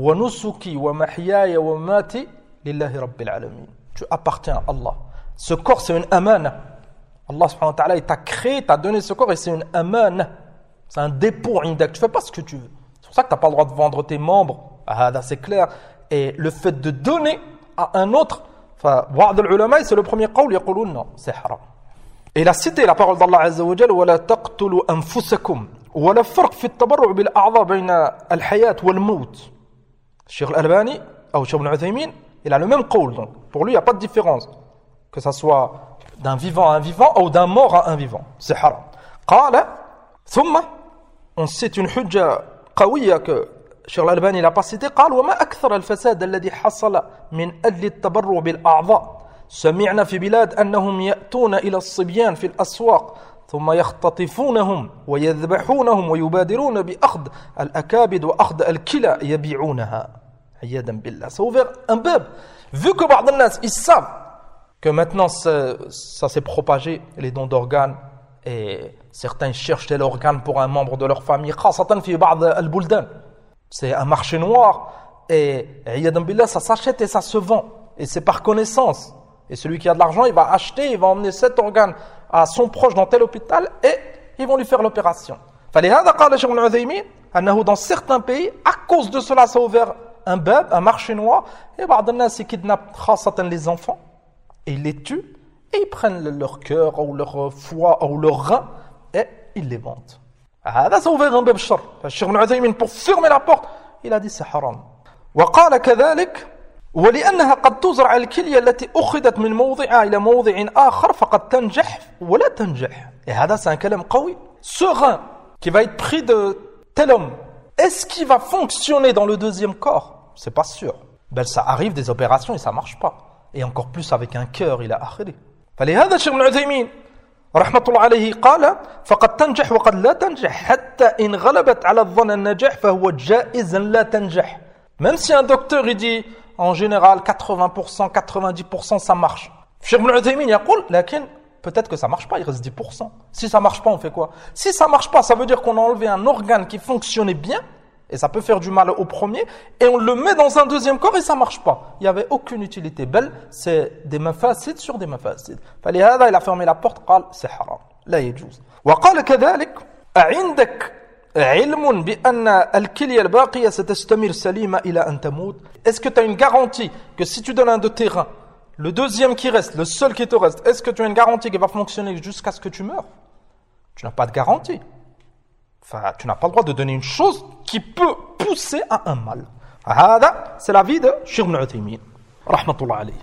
ونسكي ومحياي ومماتي لله رب العالمين. Tu appartiens à Allah. Ce corps c'est une amana. Allah subhanahu wa ta'ala il t'a créé, t'a donné ce corps et c'est une amana. C'est un dépôt indak. Tu fais pas ce que tu veux. C'est pour ça que tu n'as pas le droit de vendre tes membres. Ah, c'est clair. Et le fait de donner à un autre, بعض العلماء c'est le premier قول يقولون non, c'est haram. Et il a cité la parole d'Allah Azza wa Jalla ولا تقتلوا أنفسكم ولا فرق في التبرع بالأعضاء بين الحياة والموت. Cheikh Al-Albani ou Cheikh Ibn Uthaymin, il a le même قول. Donc pour lui il n'y a pas de différence que ça soit d'un vivant à un vivant ou d'un mort à un vivant. C'est haram. قال ثم on cite une حجة قوية que Cheikh Al-Albani l'a pas cité. قال وما أكثر الفساد الذي حصل من أجل التبرع بالأعضاء. سمعنا في بلاد أنهم يأتون إلى الصبيان في الأسواق ثم يختطفونهم ويذبحونهم ويبادرون بأخذ الأكابد وأخذ الكلى يبيعونها عياذا بالله. Ça a ouvert un bab. Vu que بعض الناس ils savent que maintenant ça s'est propagé les dons d'organes et certains cherchent tel organe pour un membre de leur famille. خاصة في بعض البلدان. C'est un marché noir et عياذا بالله ça s'achète et ça se vend et c'est par connaissance. Et celui qui a de l'argent, il va acheter, il va emmener cet organe à son proche dans tel hôpital et ils vont lui faire l'opération. فلهذا قال شيخ ابن عثيمين أنه dans certains pays, à cause de cela, ça a ouvert un bab, un marché noir, et بعض الناس kidnappent خاصة les enfants et ils les tuent et ils prennent leur cœur ou leur foie ou leur rein et ils les vendent. هذا ça a ouvert un bab شر. الشيخ ابن عثيمين pour fermer la porte, il a dit c'est haram. وقال كذلك ولأنها قد تزرع الكلية التي أخذت من موضعها إلى موضع آخر فقد تنجح ولا تنجح. Et هذا c'est un كلام قوي. Ce rein qui va être pris de tel homme, est-ce qu'il va fonctionner dans le deuxième corps? C'est pas sûr. Ben ça arrive des opérations et ça marche pas. Et encore plus avec un cœur إلى آخره. فلهذا الشيخ ابن عثيمين رحمة الله عليه قال فقد تنجح وقد لا تنجح حتى إن غلبت على الظن النجاح فهو جائز لا تنجح. Même si un docteur il dit en général 80%, 90% ça marche. Cheikh Ibn Uthaymin يقول لكن peut-être que ça marche pas, il reste 10%. Si ça marche pas, on fait quoi? Si ça marche pas, ça veut dire qu'on a enlevé un organe qui fonctionnait bien et ça peut faire du mal au premier et on le met dans un deuxième corps et ça marche pas. Il y avait aucune utilité. Belle, c'est des mafasid sur des mafasid. فلهذا il a fermé la porte, قال c'est haram. لا يجوز. وقال كذلك عندك علم بأن الكلية الباقية ستستمر سليمة إلى أن تموت. Est-ce que tu as une garantie que si tu donnes un de tes reins, le deuxième qui reste, le seul qui te reste, est-ce que tu as une garantie qu'il va fonctionner jusqu'à ce que tu meurs? Tu n'as pas de garantie. Enfin, tu n'as pas le droit de donner une chose qui peut pousser à un mal. هذا c'est l'avis de Cheikh Ibn Uthaymin رحمة الله عليه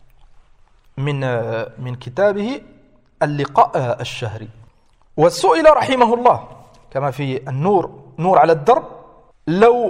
من كتابه اللقاء الشهري. وسئل رحمه الله كما في النور نور على الدرب لو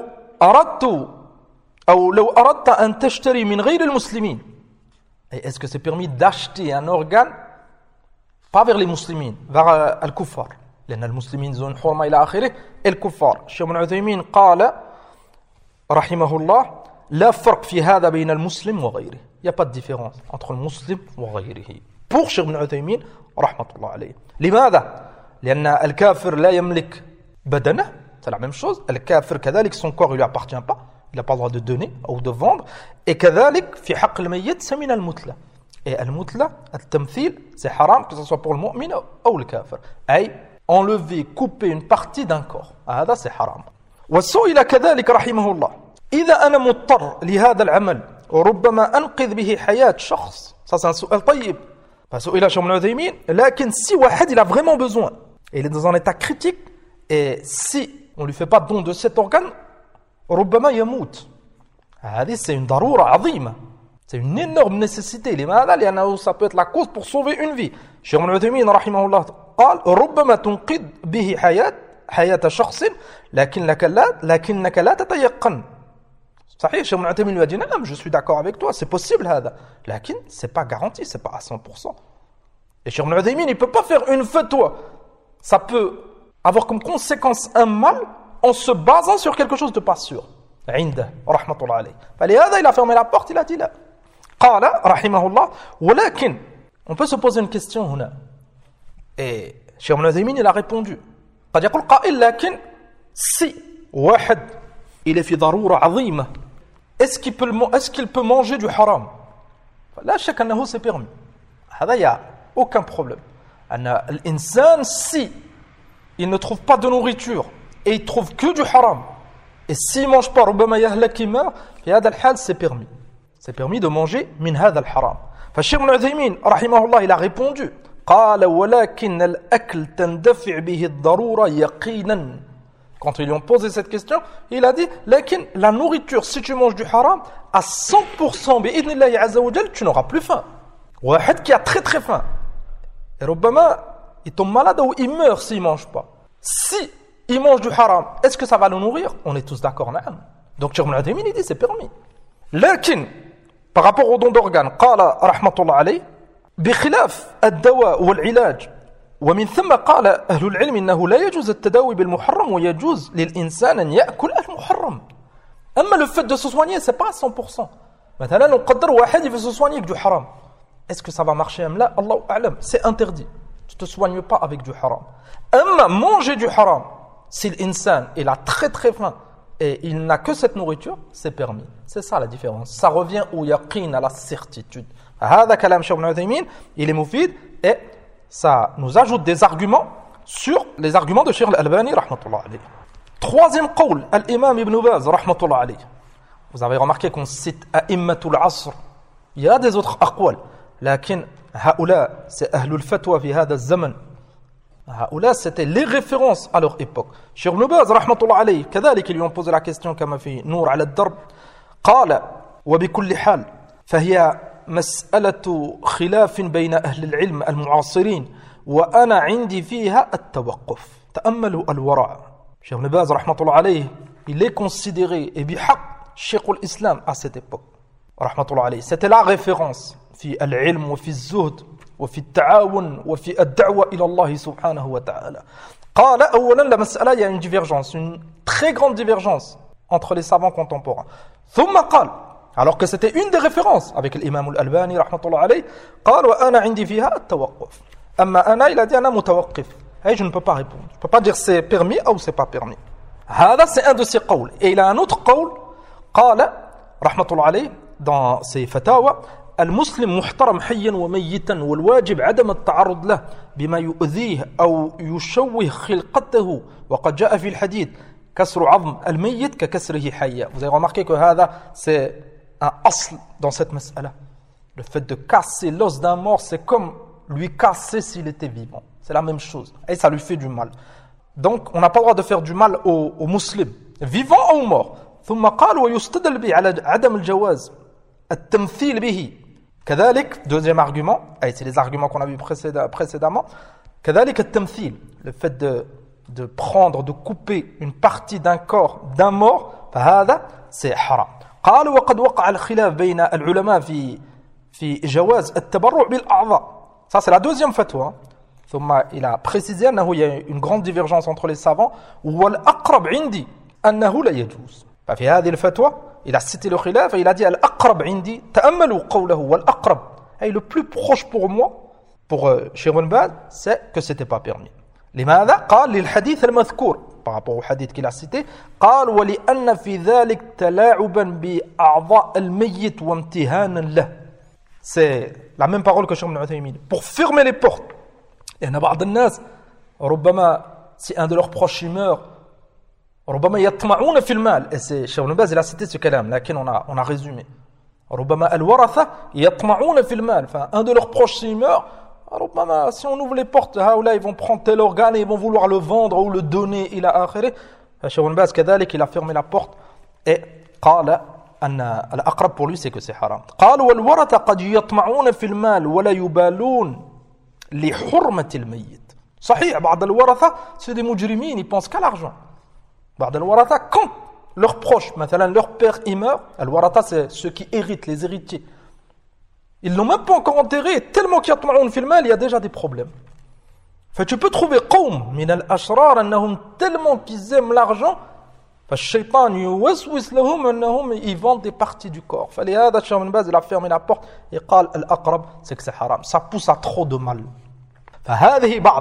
أردت أن تشتري من غير المسلمين. Est-ce que c'est permis d'acheter un organe pas vers les musulmans, vers الكفار لأن المسلمين ذو حرمة إلى آخره الكفار. الشيخ ابن عثيمين قال رحمه الله لا فرق في هذا بين المسلم وغيره. Il n'y a pas de différence entre le musulman وغيره. Pour Cheikh Ibn Uthaymin رحمة الله عليه. لماذا؟ لأن الكافر لا يملك بدنه. C'est la même chose. Le kafir كذلك son corps il lui appartient pas. Il n'a pas le droit de donner ou de vendre. Et كذلك في حق الميت c'est من المثلة. Et المثلة التمثيل c'est haram que ce soit pour le mu'min ou le kafir. أي enlever, couper une partie d'un corps. هذا c'est haram. وسئل كذلك رحمه الله إذا أنا مضطر لهذا العمل وربما أنقذ به حياة شخص. Ça c'est un سؤال طيب. فسئل شيخ ابن عثيمين لكن si واحد il a vraiment besoin et il est dans un état critique et si on lui fait pas don de cet organe ربما يموت. هذه c'est une ضرورة عظيمة. C'est une énorme nécessité. لماذا؟ لأنه ça peut être la cause pour sauver une vie. Cheikh Ibn Uthaymin رحمه الله قال ربما تنقذ به حياة شخص لكنك لا تتيقن. صحيح Cheikh Ibn Uthaymin lui a dit non, je suis d'accord avec toi, c'est possible هذا. لكن c'est pas garanti, c'est pas à 100%. Et Cheikh Ibn Uthaymin il peut pas faire une fatwa. Ça peut avoir comme conséquence un mal en se basant sur quelque chose de pas sûr. عنده رحمة الله عليه. فلهذا il a fermé la porte, il a dit là. قال رحمه الله ولكن on peut se poser une question هنا. Et Cheikh Ibn Uthaymin, il a répondu. قد يقول قائل لكن si واحد il est في ضرورة عظيمة est-ce qu'il peut manger du haram? لا شك أنه c'est permis. هذا il y a aucun problème. أن الإنسان si il ne trouve pas de nourriture et il trouve que du haram et s'il mange pas ربما يهلك il meurt في هذا الحال c'est permis. C'est permis de manger من هذا الحرام. فالشيخ ابن عثيمين رحمه الله il a répondu قال ولكن الأكل تندفع به الضرورة يقينا. Quand ils lui ont posé cette question, il a dit لكن la nourriture, si tu manges du haram, à 100% بإذن الله عز وجل, tu n'auras plus faim. واحد qui a très très faim. Et ربما il tombe malade ou il meurt s'il ne mange pas. Si il mange du haram, est-ce que ça va le nourrir? On est tous d'accord, نعم. Donc Cheikh Ibn Uthaymin il dit c'est permis. لكن par rapport au don d'organes, قال رحمة الله عليه بخلاف الدواء والعلاج ومن ثم قال أهل العلم إنه لا يجوز التداوي بالمحرم ويجوز للإنسان أن يأكل المحرم. أما le fait de se soigner, c'est pas à 100%. مثلا نقدر واحد il veut se soigner avec du haram. Est-ce que ça va marcher أم لا? الله أعلم. C'est interdit. Tu te soignes pas avec du haram. أما manger du haram, si l'insan il a très très faim et il n'a que cette nourriture, c'est permis. C'est ça la différence. Ça revient au yaqin, à la certitude. هذا كلام شيخ ابن عثيمين, il est moufid et ça nous ajoute des arguments sur les arguments de Cheikh Al-Albani rahmatullah alayhi. Troisième qawl, Al-Imam Ibn Baz rahmatullah alayhi. Vous avez remarqué qu'on cite A'immatul Asr. Il y a des autres aqwal, lakin هؤلاء c'est ahlul fatwa fi hada zaman. هؤلاء c'était les références à leur époque. Cheikh Ibn Baz rahmatullah alayhi كذلك ils lui ont posé la question كما في نور على الدرب قال وبكل حال فهي مسألة خلاف بين أهل العلم المعاصرين وأنا عندي فيها التوقف. تأملوا الورع. Cheikh Ibn Baz rahmatullah alayhi il est considéré et بحق شيخ الإسلام à cette époque rahmatullah alayhi. C'était la référence في العلم وفي الزهد وفي التعاون وفي الدعوة إلى الله سبحانه وتعالى. قال أولا la مسألة il y a une divergence, une très grande divergence entre les savants contemporains. ثم قال alors que c'était une des références avec l'imam al-Albani rahmatullah alayhi قال وأنا عندي فيها التوقف. أما أنا il a dit أنا متوقف. Et je ne peux pas répondre. Je ne peux pas dire c'est permis ou c'est pas permis. هذا c'est un de ses قول. Et il a un autre قول قال rahmatullah alayhi dans ses fatawa المسلم محترم حيا وميتا والواجب عدم التعرض له بما يؤذيه أو يشوه خلقته وقد جاء في الحديث كسر عظم الميت ككسره حيا. Vous avez remarqué que هذا c'est un asl dans cette mas'ala. Le fait de casser l'os d'un mort, c'est comme lui casser s'il était vivant. C'est la même chose. Et ça lui fait du mal. Donc, on n'a pas le droit de faire du mal aux musulmans, vivants ou morts. ثم قال ويستدل به على عدم الجواز التمثيل به. كذلك, deuxième argument, et c'est les arguments qu'on a vus précédemment, كذلك التمثيل, le fait de prendre, de couper une partie d'un corps d'un mort, فهذا c'est haram. قال وقد وقع الخلاف بين العلماء في جواز التبرع بالأعضاء. Ça c'est la deuxième fatwa. ثم il a précisé أنه il y a une grande divergence entre les savants. والأقرب عندي أنه لا يجوز. ففي هذه الفتوى il a cité le khilaf et il a dit الأقرب عندي تأملوا قوله والأقرب. Et le plus proche pour moi, pour Cheikh Ibn Baz, c'est que c'était pas permis. لماذا؟ قال للحديث المذكور par rapport au hadith qu'il a cité قال ولأن في ذلك تلاعبا بأعضاء الميت وامتهانا له. C'est la même parole que Cheikh Ibn Uthaymin. Pour fermer les portes. Il y en a بعض الناس ربما si un de leurs proches meurt ربما يطمعون في المال. Et c'est Cheikh Ibn Baz il a cité ce كلام لكن on a résumé. ربما الورثة يطمعون في المال. Enfin, un de leurs proches s'il meurt ربما si on ouvre les portes là ils vont prendre tel organe et ils vont vouloir le vendre ou le donner إلى آخره. Cheikh Ibn Baz كذلك il a fermé la porte et قال أن الأقرب pour lui c'est que c'est haram. قال والورثة قد يطمعون في المال ولا يبالون لحرمة الميت. صحيح بعض الورثة c'est des مجرمين, ils pensent qu'à l'argent. بعض الورثة quand leurs proches, مثلا leur père il meurt, الورثة c'est ceux qui héritent, les héritiers. Ils l'ont même pas encore enterré, tellement qu'il y a في المال, il y a déjà des problèmes. Fait tu peux trouver قوم من الأشرار أنهم tellement qu'ils aiment l'argent, فالشيطان يوسوس لهم أنهم ils vendent des parties du corps. فلهذا الشيخ ابن باز il a fermé la porte et قال الأقرب c'est que c'est haram. Ça pousse à trop de mal. فهذه بعض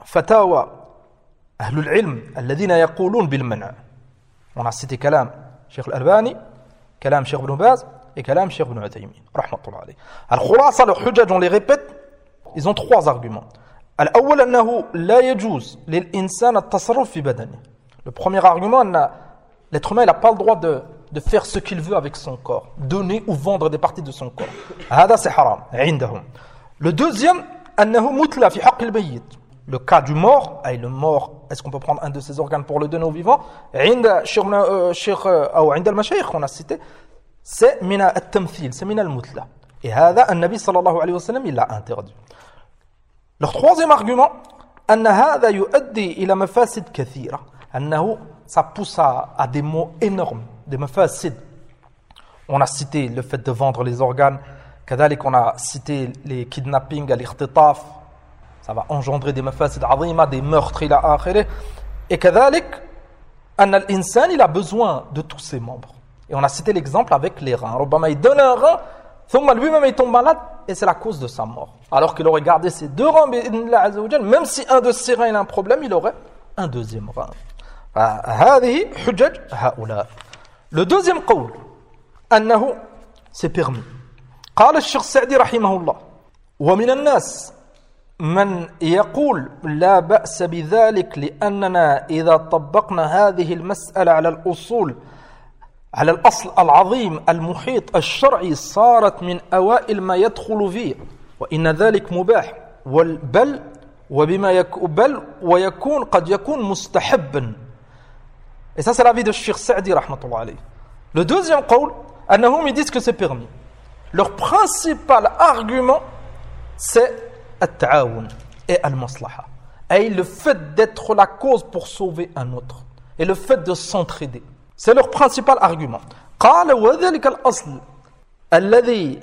فتاوى أهل العلم الذين يقولون بالمنع. On a cité كلام شيخ الألباني, كلام شيخ ابن باز et كلام شيخ ابن عثيمين رحمة الله عليه. الخلاصة, leurs hujaj, on les répète, ils ont trois arguments. الأول أنه لا يجوز للإنسان التصرف في بدنه. Le premier argument, l'être humain n'a pas le droit de faire ce qu'il veut avec son corps, donner ou vendre des parties de son corps. هذا c'est haram عندهم. Le deuxième, أنه متلى في حق الميت. Le cas du mort, le mort, est-ce qu'on peut prendre un de ses organes pour le donner au vivant? عند شيخ أو عند المشايخ qu'on a cité, c'est من التمثيل, c'est من المثلى. Et هذا النبي صلى الله عليه وسلم il l'a interdit. Leur troisième argument, أن هذا يؤدي إلى مفاسد كثيرة. أنه ça pousse à des maux énormes, des mafasid. On a cité le fait de vendre les organes, كذلك on a cité les kidnappings, الاختطاف, ça va engendrer des mafasid عظيمة, des meurtres إلى آخره. Et كذلك أن الإنسان il a besoin de tous ses membres. Et on a cité l'exemple avec les reins. ربما il donne un rein, ثم lui-même il tombe malade et c'est la cause de sa mort. Alors qu'il aurait gardé ses deux reins, même si un de ses reins il a un problème, il aurait un deuxième rein. هذه حجج هؤلاء. Le deuxième قول أنه c'est permis. قال الشيخ السعدي رحمه الله ومن الناس من يقول لا بأس بذلك لأننا إذا طبقنا هذه المسألة على الأصول على الأصل العظيم المحيط الشرعي صارت من أوائل ما يدخل فيه وإن ذلك مباح بل ويكون قد يكون مستحبا. Et ça c'est l'avis de Cheikh Sa'di rahmatullah alayhi. Le deuxième qawl, annahum ils disent que c'est permis. Leur principal argument c'est at-ta'awun et al-maslaha. Et le fait d'être la cause pour sauver un autre et le fait de s'entraider. C'est leur principal argument. قال وذلك الأصل الذي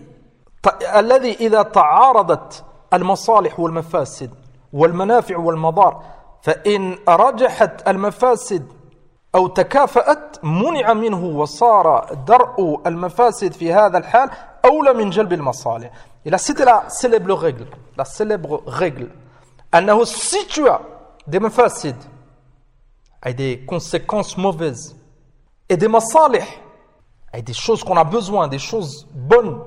إذا تعارضت المصالح والمفاسد والمنافع والمضار فإن رجحت المفاسد أو تكافأت منع منه وصار درء المفاسد في هذا الحال أولى من جلب المصالح. Et là c'était la célèbre règle أنه si tu as des mafasid et des conséquences mauvaises et des masalih et des choses qu'on a besoin, des choses bonnes,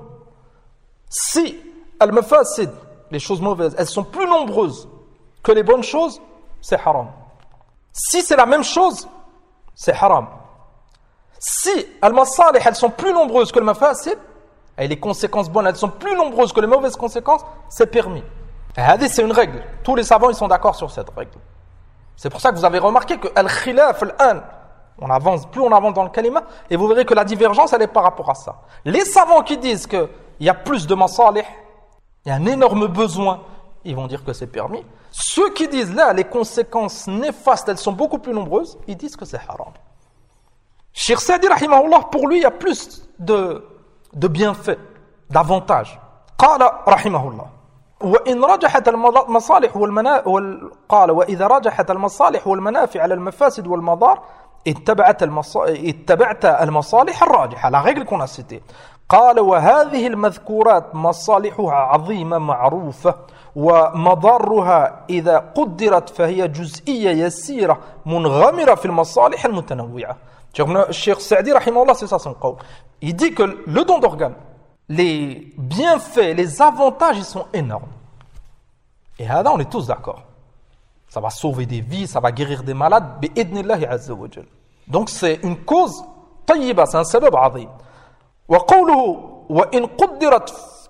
si al-mafasid, les choses mauvaises, elles sont plus nombreuses que les bonnes choses, c'est haram. Si c'est la même chose, c'est haram. Si al-masalih, elles sont plus nombreuses que le mafasid, et les conséquences bonnes, elles sont plus nombreuses que les mauvaises conséquences, c'est permis. Et hadith, c'est une règle. Tous les savants, ils sont d'accord sur cette règle. C'est pour ça que vous avez remarqué que al-khilaf, al-an, plus on avance dans le kalima, et vous verrez que la divergence, elle est par rapport à ça. Les savants qui disent qu'il y a plus de masalih, il y a un énorme besoin, ils vont dire que c'est permis. Ceux qui disent là, les conséquences néfastes, elles sont beaucoup plus nombreuses, ils disent que c'est haram. Cheikh Sa'di, rahimahullah, pour lui, il y a plus de bienfaits, d'avantages. Qala, rahimahullah. وإن رجحت المصالح قال وإذا رجحت المصالح والمنافع على المفاسد والمضار اتبعت المصالح الراجحة. La règle qu'on a citée. قال وهذه المذكورات مصالحها عظيمة معروفة ومضارها إذا قدرت فهي جزئية يسيرة منغمرة في المصالح المتنوعة. Cheikh Sa'di rahimahullah, c'est ça son qawl. Il dit que le don d'organes, les bienfaits, les avantages, ils sont énormes. Et là, on est tous d'accord. Ça va sauver des vies, ça va guérir des malades, bi'idnillahi azza wa jal. Donc c'est une cause tayyiba, c'est un sabab azim. Wa qawluhu wa in quddirat,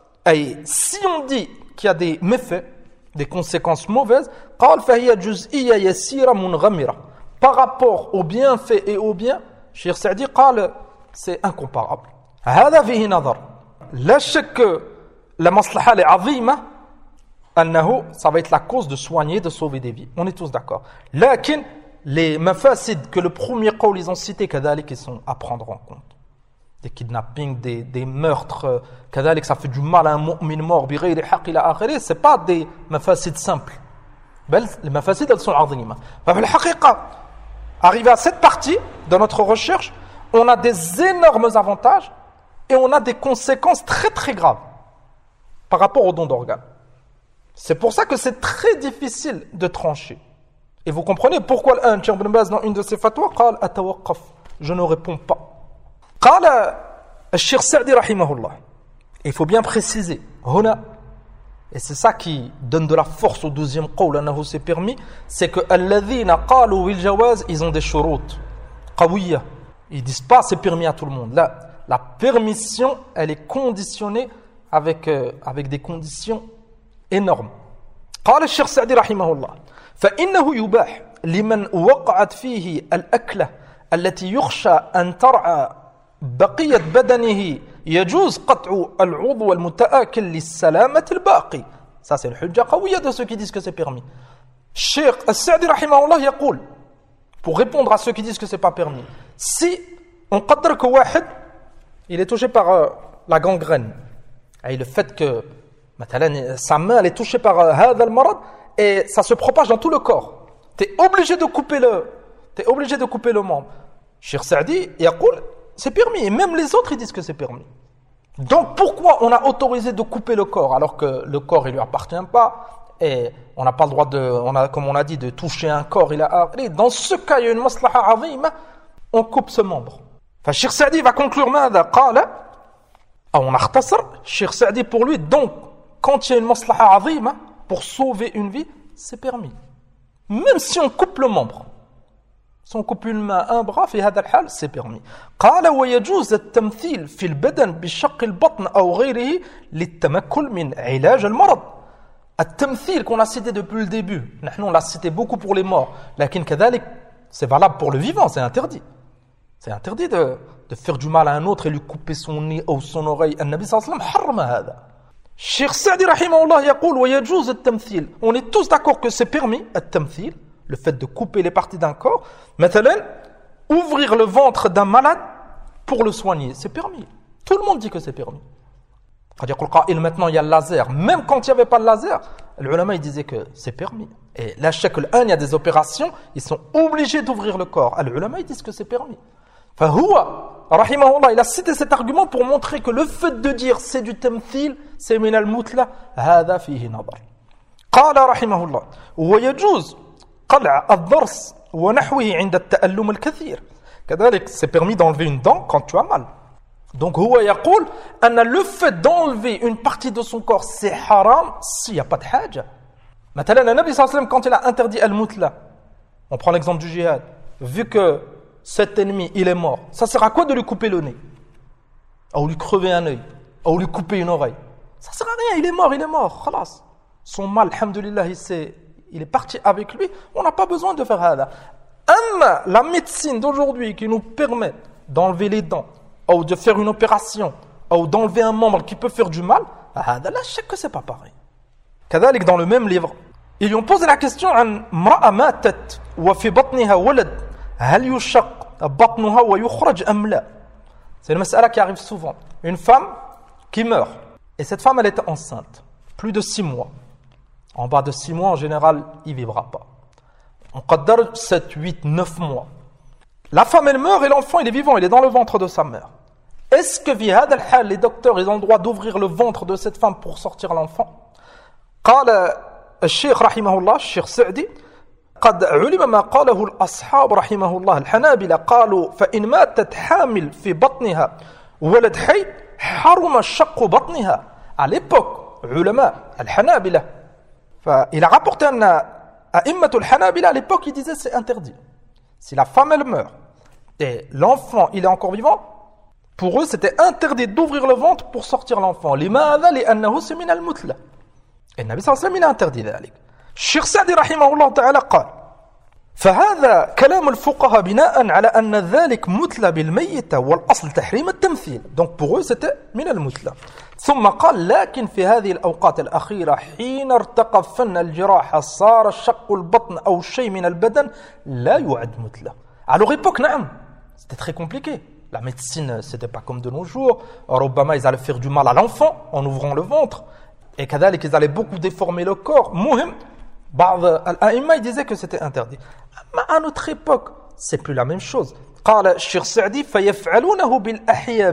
si on dit qu'il y a des méfaits, des conséquences mauvaises, qal fahiya juz'iyya yasira munghamira. Par rapport aux bienfaits et aux biens, Cheikh Sa'di qal, c'est incomparable. Hada fihi nadar. La shak la maslaha est azima, annahu, ça va être la cause de soigner, de sauver des vies. On est tous d'accord. Lakin, les mafasid que le premier qawl ils ont cité, kadalik, ils sont à prendre en compte. Des kidnappings, des meurtres, kadalik, ça fait du mal à un mu'min mort, bighayri haqq ila akhiri, c'est pas des mafasid simples. Les mafasid, elles sont azima. Fa fil haqiqa, arrivé à cette partie de notre recherche, on a des énormes avantages et on a des conséquences très très graves par rapport au don d'organes. C'est pour ça que c'est très difficile de trancher. Et vous comprenez pourquoi Cheikh Ibn Baz dans une de ses fatwas قال أتوقف, je ne réponds pas. قال الشيخ سعدي رحمه الله. Il faut bien préciser هنا, et c'est ça qui donne de la force au 12e قول أنه c'est permis, c'est que الذين قالوا بالجواز, ils ont des شروط قوية. Ils disent pas c'est permis à tout le monde. Là, la permission, elle est conditionnée avec des conditions énormes. قال الشيخ سعدي رحمه الله فإنه يباح لمن وقعت فيه الأكلة التي يخشى أن ترعى بقية بدنه يجوز قطع العضو المتآكل للسلامة الباقي. Ça c'est une hujja قوية de ceux qui disent que c'est permis. Cheikh As-Sa'di rahimahullah يقول, pour répondre à ceux qui disent que c'est pas permis, si on قدر que واحد il est touché par la gangrène, et le fait que مثلا sa main elle est touchée par هذا المرض et ça se propage dans tout le corps, t'es obligé de couper le membre. Cheikh Sa'di يقول c'est permis, et même les autres ils disent que c'est permis. Donc pourquoi on a autorisé de couper le corps alors que le corps il lui appartient pas et on n'a pas le droit comme on a dit, de toucher un corps, dans ce cas il y a une maslaha azima, on coupe ce membre. Enfin, Cheikh Sa'di va conclure ماذا قال, on اختصر. Cheikh Sa'di pour lui, donc quand il y a une maslaha azima pour sauver une vie, c'est permis. Même si on coupe le membre, si on coupe une main, un bras, في هذا الحال c'est permis. قال ويجوز التمثيل في البدن بشق البطن أو غيره للتمكن من علاج المرض. التمثيل qu'on a cité depuis le début, on l'a cité beaucoup pour les morts, لكن كذلك c'est valable pour le vivant, c'est interdit. C'est interdit de faire du mal à un autre et lui couper son nez ou son oreille. النبي صلى الله عليه وسلم حرم هذا. Cheikh Sa'di rahimahullah يقول ويجوز التمثيل. On est tous d'accord que c'est permis, التمثيل, le fait de couper les parties d'un corps. مثلا, ouvrir le ventre d'un malade pour le soigner, c'est permis. Tout le monde dit que c'est permis. Maintenant il y a le laser. Même quand il n'y avait pas le laser, les ulama ils disaient que c'est permis. Et là, il y a des opérations, ils sont obligés d'ouvrir le corps. Les ulama ils disent que c'est permis. Fahuwa, rahimahullah, il a cité cet argument pour montrer que le fait de dire c'est du tamthil, c'est min al-mutla, hada fihi nadar. Qala rahimahullah, wa yajuz قلع الضرس ونحوه عند التألم الكثير. كذلك c'est permis d'enlever une dent quand tu as mal. Donc هو يقول أن le fait d'enlever une partie de son corps c'est haram s'il n'y a pas de حاجة. مثلا النبي صلى الله عليه وسلم quand il a interdit al-mutla, on prend l'exemple du jihad, vu que cet ennemi il est mort, ça sert à quoi de lui couper le nez, ou lui crever un œil, ou lui couper une oreille? Ça sert à rien, il est mort, خلاص. Son mal, alhamdulillah, il est parti avec lui, on n'a pas besoin de faire hada. La médecine d'aujourd'hui qui nous permet d'enlever les dents, ou de faire une opération, ou d'enlever un membre qui peut faire du mal, là, je sais que c'est pas pareil. كذلك dans le même livre, ils lui ont posé la question عن امرأة ماتت وفي بطنها ولد هل يشق بطنها ويخرج أم لا. C'est une mas'ala qui arrive souvent. Une femme qui meurt, et cette femme elle était enceinte, plus de 6 mois. En bas de 6 mois, en général, il ne vivra pas. On qaddar 7, 8, 9 mois. La femme, elle meurt et l'enfant, il est vivant, il est dans le ventre de sa mère. Est-ce que, via hadal hal, les docteurs, ils ont le droit d'ouvrir le ventre de cette femme pour sortir l'enfant? قال الشيخ رحمه الله الشيخ سعدي قد علم ما قاله الأصحاب رحمه الله الحنابلة قالوا فإن ماتت حامل في بطنها ولد حي حرم شق بطنها. À l'époque, علماء الحنابلة, il a rapporté à Immatul Hanabila à l'époque, il disait c'est interdit. Si la femme elle meurt et l'enfant il est encore vivant, pour eux c'était interdit d'ouvrir le ventre pour sortir l'enfant. لماذا؟ لأنه c'est من المثلة. Et le Nabi sallallahu alayhi wa sallam il a interdit ذلك. Cheikh Sa'di rahimahullah ta'ala قال فهذا كلام الفقهاء بناء على أن ذلك مثلى بالميتة والأصل تحريم التمثيل. Donc pour eux c'était من المثلة. ثم قال لكن في هذه الأوقات الأخيرة حين ارتقى فن الجراحة صار شق البطن أو شيء من البدن لا يعد مثلة. À leur époque, نعم, c'était très compliqué. La médecine, c'était pas comme de nos jours. ربما ils allaient faire du mal à l'enfant en ouvrant le ventre. Et كذلك ils allaient beaucoup déformer le corps. مهم, بعض الأئمة ils disaient que c'était interdit. Mais à notre époque, c'est plus la même chose. قال الشيخ سعدي فيفعلونه بالأحياء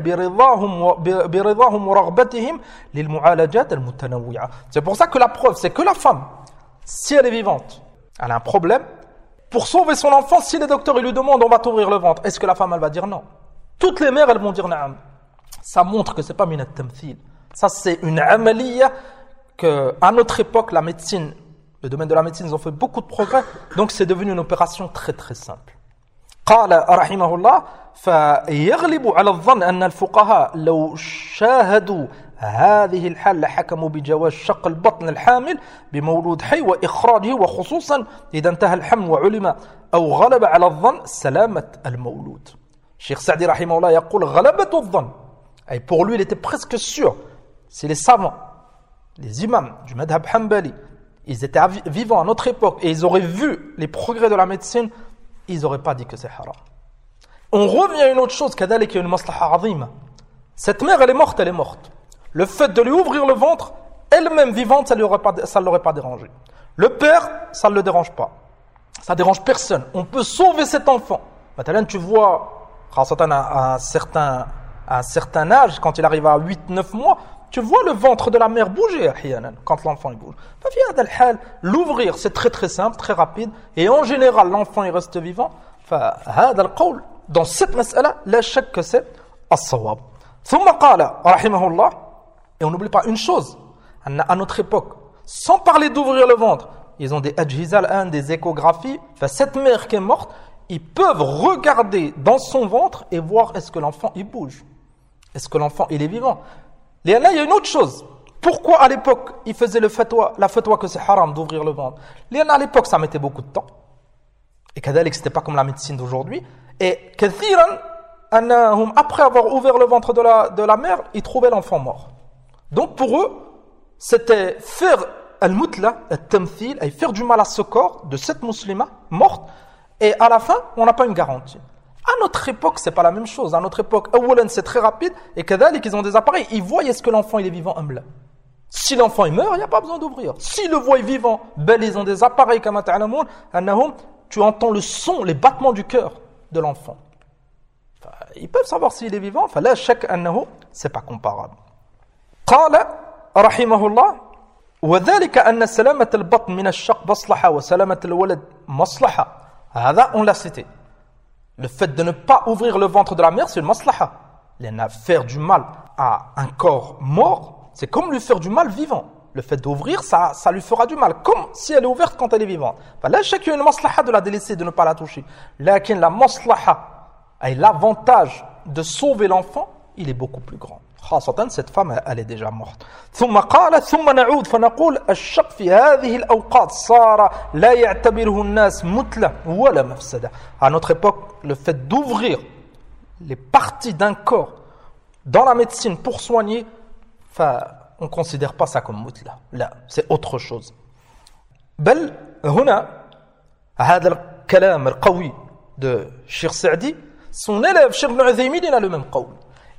برضاهم ورغبتهم للمعالجات المتنوعة. C'est pour ça que la preuve, c'est que la femme, si elle est vivante, elle a un problème, pour sauver son enfant, si les docteurs ils lui demandent on va t'ouvrir le ventre, est-ce que la femme elle va dire non? Toutes les mères elles vont dire naam. Ça montre que c'est pas min at-tamthil. Ça c'est une amaliya que à notre époque la médecine, le domaine de la médecine, ils ont fait beaucoup de progrès, donc c'est devenu une opération très très simple. قال رحمه الله فيغلب على الظن أن الفقهاء لو شاهدوا هذه الحال لحكموا بجواز شق البطن الحامل بمولود حي وإخراجه وخصوصا إذا انتهى الحمل وعلم أو غلب على الظن سلامة المولود. Cheikh Sa'di رحمه الله يقول غلبة الظن, et pour lui il était presque sûr, c'est les savants, les imams du madhab hanbali, ils étaient vivants à notre époque et ils auraient vu les progrès de la médecine, ils n'auraient pas dit que c'est haram. On revient à une autre chose, kadalik y a une maslaha azima. Cette mère, elle est morte. Le fait de lui ouvrir le ventre, elle-même vivante, ça ne l'aurait pas dérangé. Le père, ça ne le dérange pas. Ça ne dérange personne. On peut sauver cet enfant. Maintenant, tu vois, à un certain âge, quand il arrive à 8-9 mois, tu vois le ventre de la mère bouger quand l'enfant il bouge. L'ouvrir, c'est très très simple, très rapide. Et en général, l'enfant il reste vivant. Dans cette mas'ala, la shak que c'est as-sawab. ثم قال رحمه الله, et on n'oublie pas une chose, à notre époque, sans parler d'ouvrir le ventre, ils ont des ajhizal, des échographies. Cette mère qui est morte, ils peuvent regarder dans son ventre et voir est-ce que l'enfant il bouge, est-ce que l'enfant il est vivant. Il y a une autre chose. Pourquoi à l'époque ils faisaient la fatwa que c'est haram d'ouvrir le ventre? À l'époque ça mettait beaucoup de temps. Et kadalik c'était pas comme la médecine d'aujourd'hui. Et kathiran, après avoir ouvert le ventre de la mère, ils trouvaient l'enfant mort. Donc pour eux, c'était faire al-mutla, al-tamthil, et faire du mal à ce corps de cette musulmane morte. Et à la fin, on n'a pas une garantie. À notre époque, c'est pas la même chose. À notre époque, c'est très rapide. Et kadalik, ils ont des appareils. Ils voient est-ce que l'enfant il est vivant ou là. Si l'enfant il meurt, il n'y a pas besoin d'ouvrir. S'ils le voient vivant, ils ont des appareils comme tu entends le son, les battements du cœur de l'enfant. Ils peuvent savoir s'il est vivant. Là, c'est pas comparable. قال رحمه الله وذلك أن سلامة البطن من الشق مصلحة وسلامة الولد مصلحة. هذا on l'a cité. Le fait de ne pas ouvrir le ventre de la mère, c'est une maslaha. Faire du mal à un corps mort, c'est comme lui faire du mal vivant. Le fait d'ouvrir, ça lui fera du mal, comme si elle est ouverte quand elle est vivante. Là, chacun a une maslaha de la délaisser, de ne pas la toucher. Lakin la maslaha, et l'avantage de sauver l'enfant, il est beaucoup plus grand. Cette femme, elle est déjà morte. ثم قال ثم نعود فنقول الشق في هذه الأوقات صار لا يعتبره الناس متلة ولا مفسدة. À notre époque, le fait d'ouvrir les parties d'un corps dans la médecine pour soigner, on ne considère pas ça comme mutla. Là, c'est autre chose. بل هنا هذا الكلام القوي de Cheikh Sa'di, son élève Cheikh Ibn Uthaymin, il a le même qawl.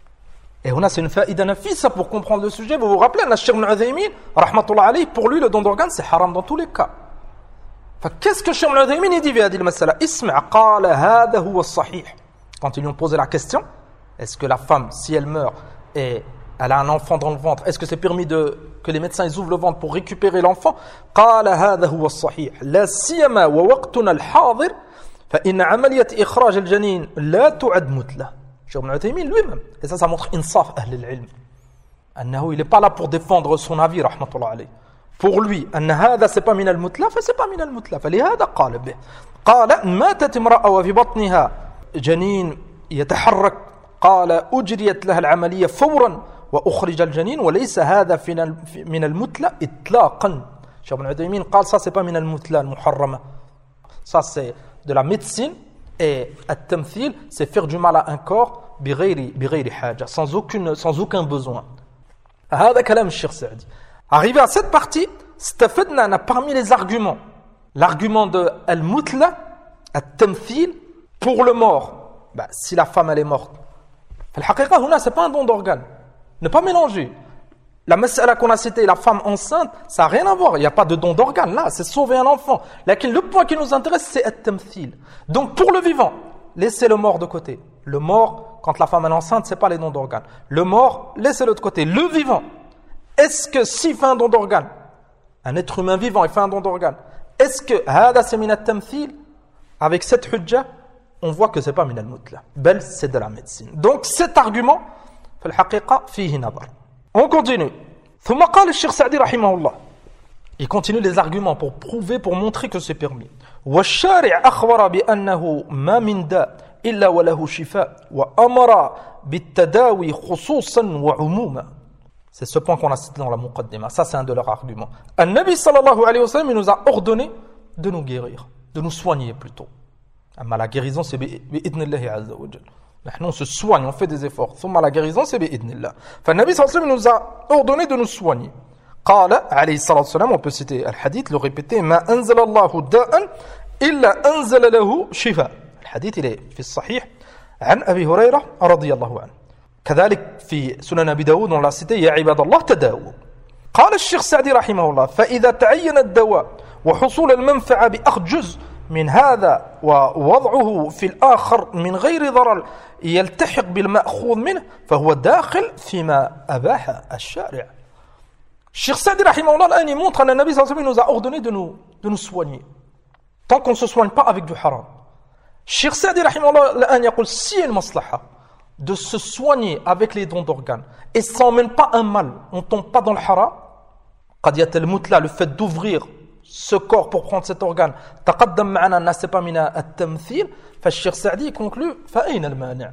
Et on a c'est une faïda nafisa pour comprendre le sujet. Vous vous rappelez, Cheikh Ibn Uthaymin, rahmatullah alayhi, pour lui le don d'organe c'est haram dans tous les cas. Qu'est-ce que Cheikh Ibn Uthaymin il dit في هذه المسألة? اسمع قال هذا هو الصحيح. Quand ils lui ont posé la question, est-ce que la femme, si elle meurt et elle a un enfant dans le ventre, est-ce que c'est permis que les médecins ils ouvrent le ventre pour récupérer l'enfant? قال هذا هو الصحيح لا سيما ووقتنا الحاضر فإن عملية إخراج الجنين لا تعد متلة. Cheikh Ibn Uthaymin lui-même, et ça montre insaf ahl al-ilm, il n'est pas là pour défendre son avis rahmatullah alayh. Pour lui أن هذا c'est pas من المتلة فسي pas من المتلة فلهذا قال به. قال ماتت امرأة وفي بطنها جنين يتحرك قال أجريت لها العملية فورا وأخرج الجنين وليس هذا من المتلة إطلاقا. Cheikh Ibn Uthaymin قال ça c'est pas من المتلة المحرمة, ça c'est de la médecine. Et at-tamthil, c'est faire du mal à un corps بغير حاجة, sans aucun besoin. هذا كلام الشيخ سعدي. Arrivé à cette partie, استفدنا parmi les arguments, l'argument de al-mutla, at-tamthil, pour le mort. Si la femme elle est morte, الحقيقة هنا c'est pas un don d'organe. Ne pas mélanger. La mas'ala qu'on a citée, la femme enceinte, ça n'a rien à voir. Il n'y a pas de don d'organe là, c'est sauver un enfant. Le point qui nous intéresse, c'est at-tamthil. Donc pour le vivant, laissez le mort de côté. Le mort, quand la femme est enceinte, c'est pas les dons d'organes. Le mort, laissez-le de côté. Le vivant, est-ce que s'il fait un don d'organe, un être humain vivant, il fait un don d'organe, est-ce que hada c'est min at-tamthil? Avec cette hujja, on voit que c'est pas min al-mutla. Bel, c'est de la médecine. Donc cet argument, في الحقيقة فيه نظر. On continue. ثم قال الشيخ سعدي رحمه الله. Il continue les arguments pour prouver, pour montrer que c'est permis. والشارع أخبر بأنه ما من داء إلا وله شفاء وأمر بالتداوي خصوصا وعموما. C'est ce point qu'on a cité dans la muqaddima. Ça, c'est un de leurs arguments. An-Nabi sallallahu alayhi wa sallam, il nous a ordonné de nous guérir, de nous soigner plutôt. Mais la guérison, c'est bi'idnillahi azza wa jal. Nous, on se soigne, on fait des efforts. Thumma la guérison, c'est bi'idnillah. Fa-Nabi sallallahu alayhi wa sallam, il nous a ordonné de nous soigner. Qala alayhi sallallahu alayhi wa sallam, on peut citer le hadith, le répéter, ma anzala Allahu da'an illa anzala lahu shifa. Le hadith, il est fi sahih, an Abi Hurayra, radiyallahu anhu. كذلك في سنن أبي داود on l'a cité يا عباد الله تداووا قال الشيخ سعدي رحمه الله فإذا تعين الدواء وحصول المنفعة بأخذ جزء من هذا ووضعه في الآخر من غير ضرر يلتحق بالمأخوذ منه فهو داخل فيما أباح الشارع. الشيخ سعدي رحمه الله الآن montre أن النبي صلى الله عليه وسلم nous a ordonné de nous soigner tant qu'on ne se soigne pas avec du haram. الشيخ سعدي رحمه الله الآن يقول si المصلحة de se soigner avec les dons d'organes et ça n'emmène pas un mal, on ne tombe pas dans le haram. قد المتلى, le fait d'ouvrir ce corps pour prendre cet organe تقدم معنا أنه c'est pas من التمثيل. فالشيخ سعدي conclut فأين المانع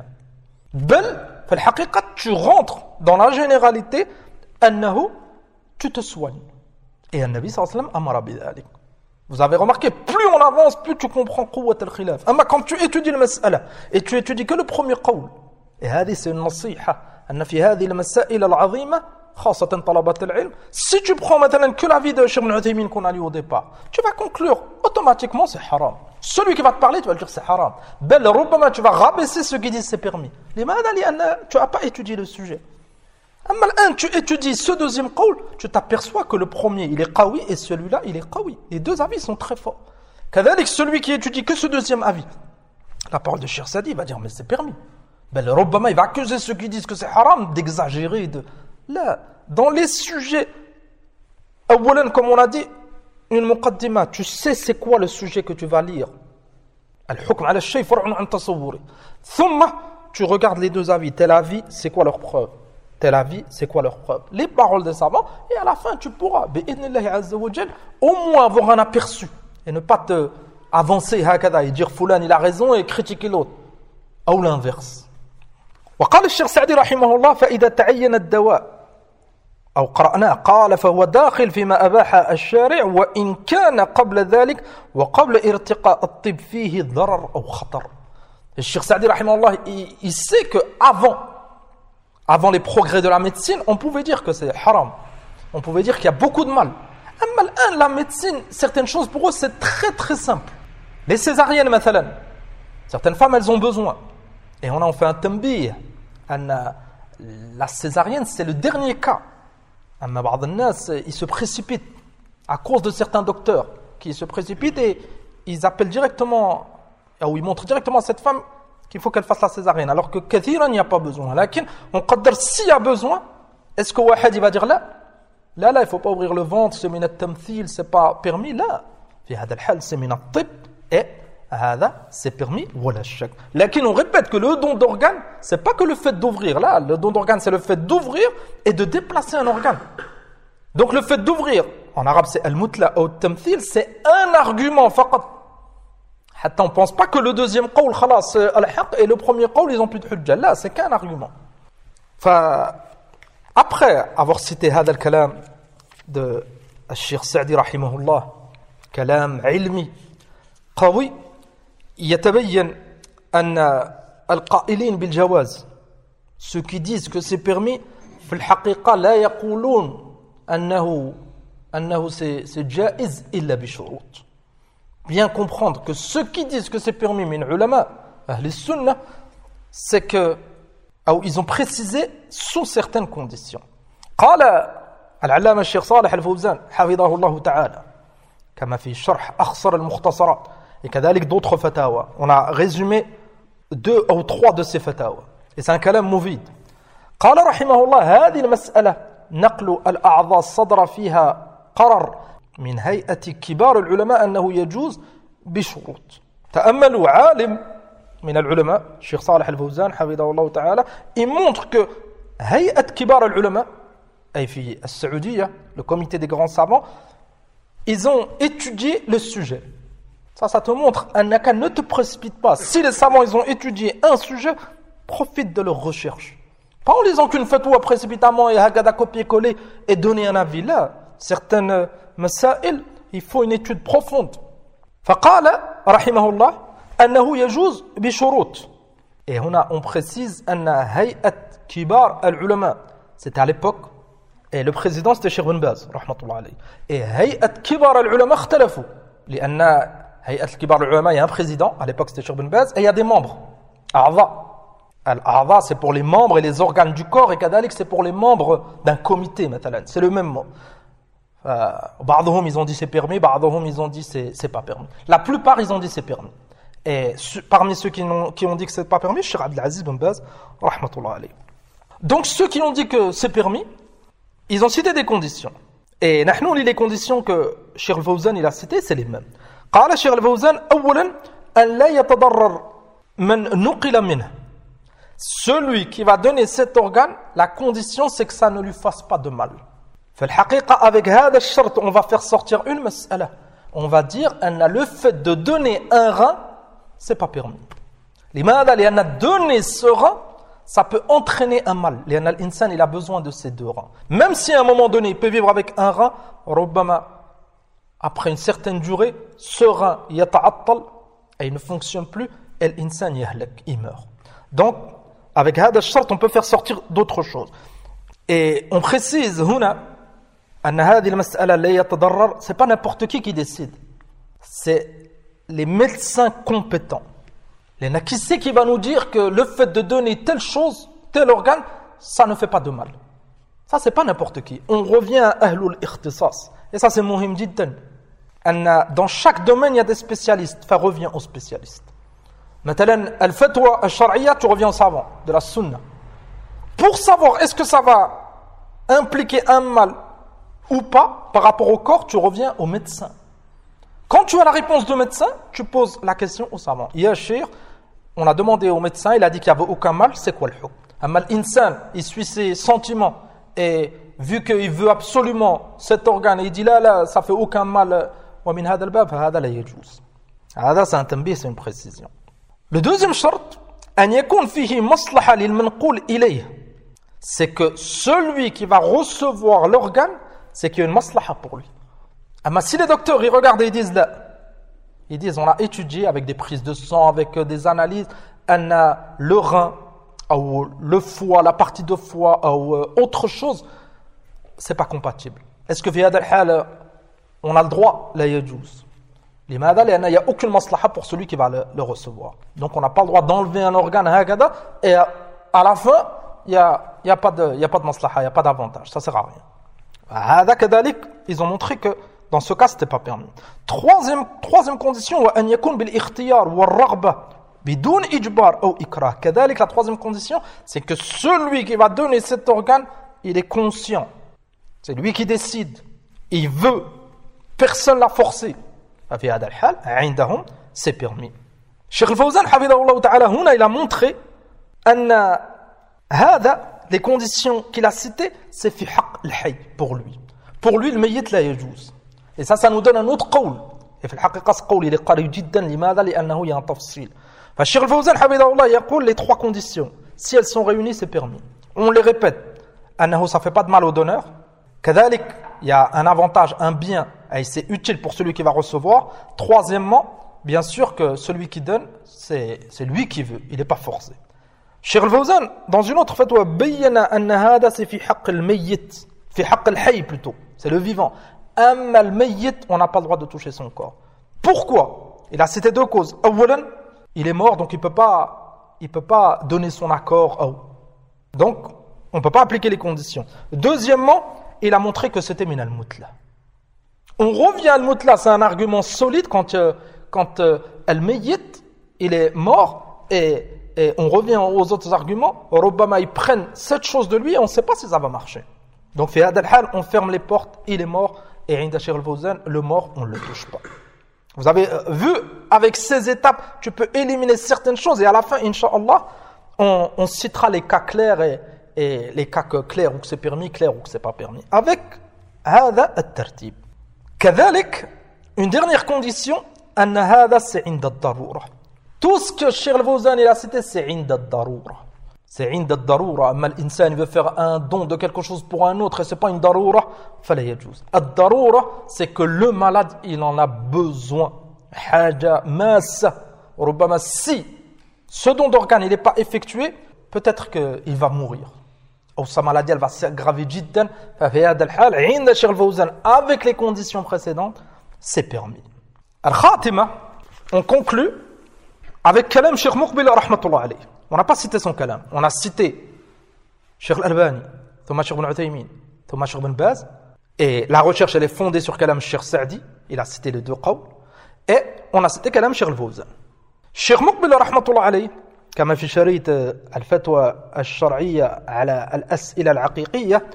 بل في الحقيقة tu rentres dans la généralité أنه tu te soignes et النبي صلى الله عليه وسلم أمر بذلك. Vous avez remarqué, plus on avance, plus tu comprends قوة الخلاف. أما quand tu étudies la mas'ala et tu étudies que le premier قول et هذه c'est une نصيحة أن في هذه المسائل العظيمة خاصة طلبة العلم si tu prends مثلا que l'avis de Cheikh Ibn Uthaymin qu'on a lu au départ tu vas conclure automatiquement c'est haram. Celui qui va te parler tu vas dire c'est haram. بل ربما tu vas rabaisser ceux qui disent c'est permis. لماذا؟ لأن tu n'as pas étudié le sujet. أما الآن tu étudies ce deuxième قول tu t'aperçois que le premier il est qawi et celui-là il est qawi. Les deux avis sont très forts. كذلك celui qui étudie que ce deuxième avis la parole de Cheikh Sadi va dire mais c'est permis. Ben, ربما il va accuser ceux qui disent que c'est haram d'exagérer. Là, dans les sujets, comme on a dit, une muqaddima, tu sais c'est quoi le sujet que tu vas lire. Al-hukm ala shay far'un an tasawwuri. Thumma, tu regardes les deux avis. Tel avis, c'est quoi leur preuve? Tel avis, c'est quoi leur preuve? Les paroles des savants, et à la fin, tu pourras, bi'idnillahi azza wa jal, au moins avoir un aperçu. Et ne pas te avancer hakada et dire fulan il a raison et critiquer l'autre. Ou l'inverse. وقال الشيخ سعدي رحمه الله فإذا تعين الدواء أو قرأناه قال فهو داخل فيما أباح الشارع وإن كان قبل ذلك وقبل ارتقاء الطب فيه ضرر أو خطر. الشيخ سعدي رحمه الله il sait que avant les progrès de la médecine on pouvait dire que c'est haram, on pouvait dire qu'il y a beaucoup de mal. أما الآن la médecine certaines choses pour eux c'est très très simple. Les césariennes مثلا certaines femmes elles ont besoin. Et on fait un tambih. La césarienne, c'est le dernier cas. Ils se précipitent à cause de certains docteurs qui se précipitent et ils appellent directement, ou ils montrent directement à cette femme qu'il faut qu'elle fasse la césarienne. Alors que kathiran, il n'y a pas besoin. Lakin, on qaddar s'il y a besoin, est-ce que Wahad il va dire là, il ne faut pas ouvrir le ventre, c'est min at-tamthil, c'est pas permis. Là, fi hada al-hal, c'est min at-tib et c'est permis, voilà chak. Lakin on répète que le don d'organe, c'est pas que le fait d'ouvrir. Là, le don d'organe, c'est le fait d'ouvrir et de déplacer un organe. Donc le fait d'ouvrir, en arabe c'est al-mutla ou al-tamthil, c'est un argument faqat. Hatta on pense pas que le deuxième qawl, khalas, al-haq, et le premier qawl, ils ont plus de hujja. Là, c'est qu'un argument. Après avoir cité hada al-kalam de Cheikh Sa'di rahimahullah, kalam ilmi, qawi, يتبين أن القائلين بالجواز ceux qui disent que c'est permis في الحقيقة لا يقولون أنه c'est جائز إلا بشروط. Bien comprendre que ceux qui disent que c'est permis من علماء أهل السنة c'est que ils ont précisé sous certaines conditions. قال العلامة الشيخ صالح الفوزان حفظه الله تعالى كما في شرح أخصر المختصرات et كذلك d'autres fatawa. On a résumé 2 ou 3 de ces fatawa. Et c'est un kalam mouvide. قال رحمه الله هذه المسألة نقل الأعضاء الصدر فيها قرر من هيئة كبار العلماء أنه يجوز بشروط. تأملوا عالم من العلماء الشيخ صالح الفوزان حفظه الله تعالى il montre que هيئة كبار العلماء أي في السعودية le comité des grands savants ils ont étudié le sujet. Ça te montre ne te précipite pas. Si les savants ils ont étudié un sujet, profite de leur recherche. Pas en lisant qu'une fatwa précipitamment et hagada copier-coller et donner un avis. Là, certaines masail, il faut une étude profonde. فقال رحمه الله أنه يجوز بشروط. Et on précise أن هيئة كبار العلماء. C'était à l'époque. Et le président c'était Cheikh Ben Baz رحمة الله عليه. Et هيئة كبار العلماء اختلفوا. لأن هيئة كبار العلماء il y a un président. À l'époque c'était Cheikh Ben Baz. Et il y a des membres. أعضاء. Al-A'dha, c'est pour les membres et les organes du corps, et Kadalik, c'est pour les membres d'un comité, مثلا. C'est le même mot. Ba'dhum, ils ont dit c'est permis, Ba'dhum, ils ont dit c'est pas permis. La plupart, ils ont dit c'est permis. Et parmi ceux qui ont dit que c'est pas permis, Cheikh Abdelaziz Ben Baz, rahmatullah alayhi. Donc, ceux qui ont dit que c'est permis, ils ont cité des conditions. Et nous, on lit les conditions que Cheikh Al-Fawzan, il a citées, c'est les mêmes. قال Cheikh Al-Fawzan, أولا أن لا يتضرر من نقل منه. Celui qui va donner cet organe, la condition c'est que ça ne lui fasse pas de mal. Avec هذا الشرط, on va faire sortir une mas'ala. On va dire que le fait de donner un rein, c'est pas permis. لماذا؟ لأن donner ce rein, ça peut entraîner un mal. لأن الإنسان il a besoin de ces deux reins. Même si à un moment donné il peut vivre avec un rein, ربما après une certaine durée, ce rein يتعطل et il ne fonctionne plus, et l'insan yahlak, il meurt. Donc avec هذا الشرط, on peut faire sortir d'autres choses. Et on précise هنا أن هذه المسألة لا يتضرر, c'est pas n'importe qui décide. C'est les médecins compétents. Qui c'est qui va nous dire que le fait de donner telle chose, tel organe, ça ne fait pas de mal. Ça c'est pas n'importe qui. On revient à ahlul ikhtisas. Et ça c'est muhim jiddan. Dans chaque domaine il y a des spécialistes. Enfin revient aux spécialistes. Maintenant, al-fatwa al-shar'iyya, tu reviens au savant, de la sunna. Pour savoir est-ce que ça va impliquer un mal ou pas par rapport au corps, tu reviens au médecin. Quand tu as la réponse du médecin, tu poses la question au savant. Yashir, on a demandé au médecin, il a dit qu'il n'y avait aucun mal, c'est quoi le hukm? Amma l'insan, il suit ses sentiments et vu qu'il veut absolument cet organe, il dit là, ça fait aucun mal. Wa min hada al-bab, hada la yajuz. Hada c'est un tanbih, c'est une précision. Le deuxième shart, أن يكون فيه مصلحة للمنقول إليه. C'est que celui qui va recevoir l'organe, c'est qu'il y a une maslaha pour lui. Mais si les docteurs ils regardent et ils disent là, ils disent on a étudié avec des prises de sang, avec des analyses, on a le rein ou le foie, la partie de foie ou autre chose, c'est pas compatible. Est-ce que في هذا الحال on a le droit? لا يجوز. لماذا؟ لأن il n'y a aucune maslaha pour celui qui va le recevoir. Donc on n'a pas le droit d'enlever un organe هكذا et à la fin il y a pas de maslaha, il y a pas d'avantage, ça sert à rien. هذا كذلك, ils ont montré que dans ce cas c'était pas permis. Troisième condition, وأن يكون بالاختيار والرغبة بدون إجبار أو إكراه. كذلك la troisième condition, c'est que celui qui va donner cet organe, il est conscient. C'est lui qui décide. Il veut. Personne l'a forcé. في هذا الحال عندهم c'est permis. Cheikh Al-Fawzan حفظه الله تعالى هنا il a montré أن هذا les conditions qu'il a citées c'est في حق الحي pour lui. Pour lui الميت لا يجوز. Et ça nous donne un autre قول. Et في الحقيقة ce قول il est قريب جدا لماذا؟ لأنه il y a un تفصيل. فالشيخ الفوزان حفظه الله يقول les trois conditions si elles sont réunies c'est permis. On les répète. أنه ça fait pas de mal au donneur. كذلك il y a un avantage, un bien, et c'est utile pour celui qui va recevoir. Troisièmement, bien sûr que celui qui donne, c'est lui qui veut, il n'est pas forcé. Cheikh Al-Fawzan, dans une autre fatwa, bayyana anna hada c'est fi haqq al-mayyit, fi haqq al-hayy plutôt, c'est le vivant. Amma al-mayyit, on n'a pas le droit de toucher son corps. Pourquoi? Il a cité deux causes. Awalan, il est mort, donc il peut pas donner son accord. Donc, on ne peut pas appliquer les conditions. Deuxièmement, il a montré que c'était min al-mutla. On revient à al-mutla, c'est un argument solide quand al-mayyit, il est mort et et on revient aux autres arguments, Robama, ils prennent cette chose de lui et on ne sait pas si ça va marcher. Donc, fi hadal hal, on ferme les portes, il est mort, et Inda Cheikh al-Fawzan, le mort, on ne le touche pas. Vous avez vu, avec ces étapes, tu peux éliminer certaines choses, et à la fin, Inch'Allah, on citera les cas clairs et les cas clairs où c'est permis, clairs où c'est pas permis. Avec هذا الترتيب. كذلك, une dernière condition, أن هذا c'est عند الضرورة. Tout ce que Cheikh al-Fawzan a cité, c'est عند الضرورة. C'est عند الضرورة. أما الإنسان veut faire un don de quelque chose pour un autre et c'est pas une ضرورة, فلا يجوز. الضرورة, c'est que le malade, il en a besoin. حاجة ماسة. ربما si ce don d'organe, il n'est pas effectué, peut-être qu'il va mourir. Ou sa maladie, elle va s'aggraver جدا. ففي هذا الحال, عند الشيخ الفوزان, avec les conditions précédentes, c'est permis. الخاتمة, on conclut avec كلام Cheikh Muqbil رحمة الله عليه. On n'a pas cité son kalam. On a cité Cheikh Al-Albani, ثم Cheikh Ibn Uthaymin, ثم Cheikh Ibn Baz. Et la recherche, elle est fondée sur kalam Cheikh Sa'di. Il a cité les deux qawls. Et on a cité kalam Cheikh Al-Fawzan. Cheikh Muqbil رحمة الله عليه, كما في شريط الفتوى الشرعية على الأسئلة العقيقية,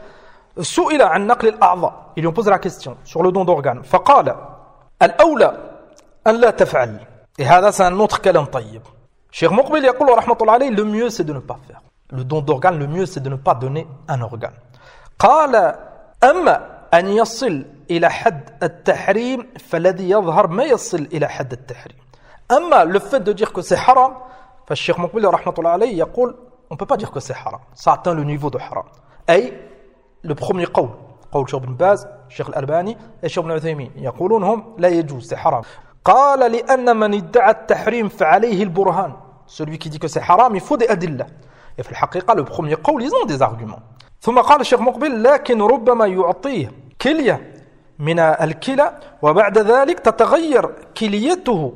سئل عن نقل الأعضاء. Il lui pose la question sur le don d'organes. فقال الأولى أن لا تفعل. Et هذا c'est un autre kalam طيب. Cheikh Muqbil يقول رحمة الله عليه, le mieux c'est de ne pas faire. Le don d'organe, le mieux c'est de ne pas donner un organe. قال أما أن يصل إلى حد التحريم فالذي يظهر ما يصل إلى حد التحريم. أما le fait de dire que c'est haram, فالشيخ مقبل رحمة الله عليه يقول on peut pas dire que c'est haram. Ça atteint le niveau de haram. أي le premier قول شيخ ابن باز, شيخ الألباني et شيخ ابن عثيمين يقولون هم لا يجوز, c'est haram. قال لأن من ادعى التحريم فعليه البرهان. Celui qui dit que c'est haram, il faut des adillah. Et في الحقيقة le premier قول, ils ont des arguments. ثم قال الشيخ مقبل لكن ربما يعطيه كلية من الكلى وبعد ذلك تتغير كليته.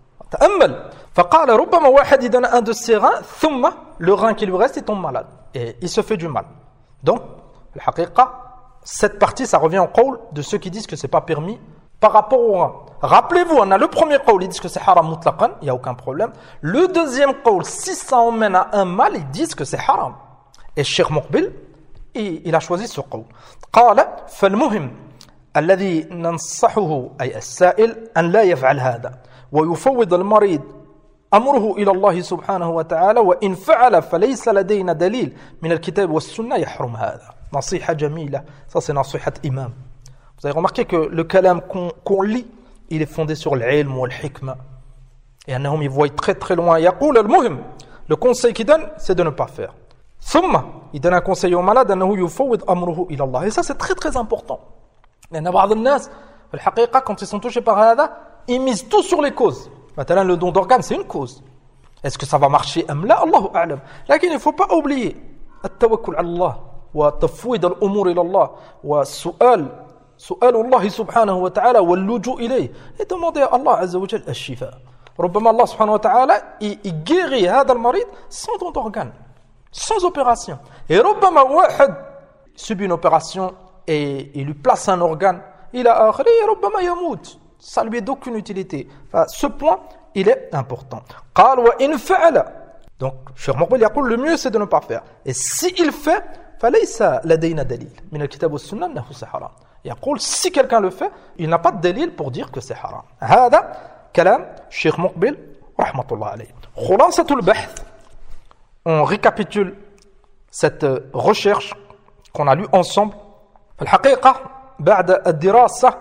تأمل. فقال ربما واحد يدنا un de ses reins ثم le rein qui lui reste il tombe malade et il se fait du mal. Donc الحقيقة cette partie ça revient au qawl de ceux qui disent que c'est pas permis par rapport au rein. Rappelez-vous, on a le premier qawl, ils disent que c'est haram mutlaqan, il y a aucun problème. Le deuxième qawl, si ça emmène à un mal, ils disent que c'est haram. Et Cheikh Muqbil, il a choisi ce qawl. قال فالمهم الذي ننصحه أي السائل أن لا يفعل هذا ويفوض المريض أمره إلى الله سبحانه وتعالى وإن فعل فليس لدينا دليل من الكتاب والسنة يحرم هذا. نصيحة جميلة, ça c'est نصيحة imam. Vous avez remarqué que le kalam qu'on lit, il est fondé sur l'ilm ou l'hikma. Et annahum, ils voient très très loin. يقول المهم, le conseil qu'il donne, c'est de ne pas faire. ثم, il donne un conseil au malade, أنه يفوض أمره إلى الله. Et ça c'est très très important. لأن بعض الناس, في الحقيقة, quand ils sont touchés par هذا, ils misent tout sur les causes. Maintenant, le don d'organes, c'est une cause. Est-ce que ça va marcher أم لا? الله أعلم. لكن il ne faut pas oublier التوكل على الله وتفويض الأمور إلى الله والسؤال الله سبحانه وتعالى واللجوء إليه et demander à Allah عز وجل الشفاء. ربما الله سبحانه وتعالى il guérit هذا المريض sans don d'organe, sans opération. Et ربما واحد subit une opération et il lui place un organe, il a آخر et ربما يموت. Ça lui est d'aucune utilité. Enfin, ce point, il est important. قال وإن فعل. Donc, Cheikh Muqbil يقول le mieux c'est de ne pas faire. Et s'il fait, فليس لدينا دليل من الكتاب والسنة أنه c'est haram. يقول si quelqu'un le fait, il n'a pas de دليل pour dire que c'est haram. هذا كلام Cheikh Muqbil رحمة الله عليه. خلاصة البحث. On récapitule cette recherche qu'on a lue ensemble. في الحقيقة بعد الدراسة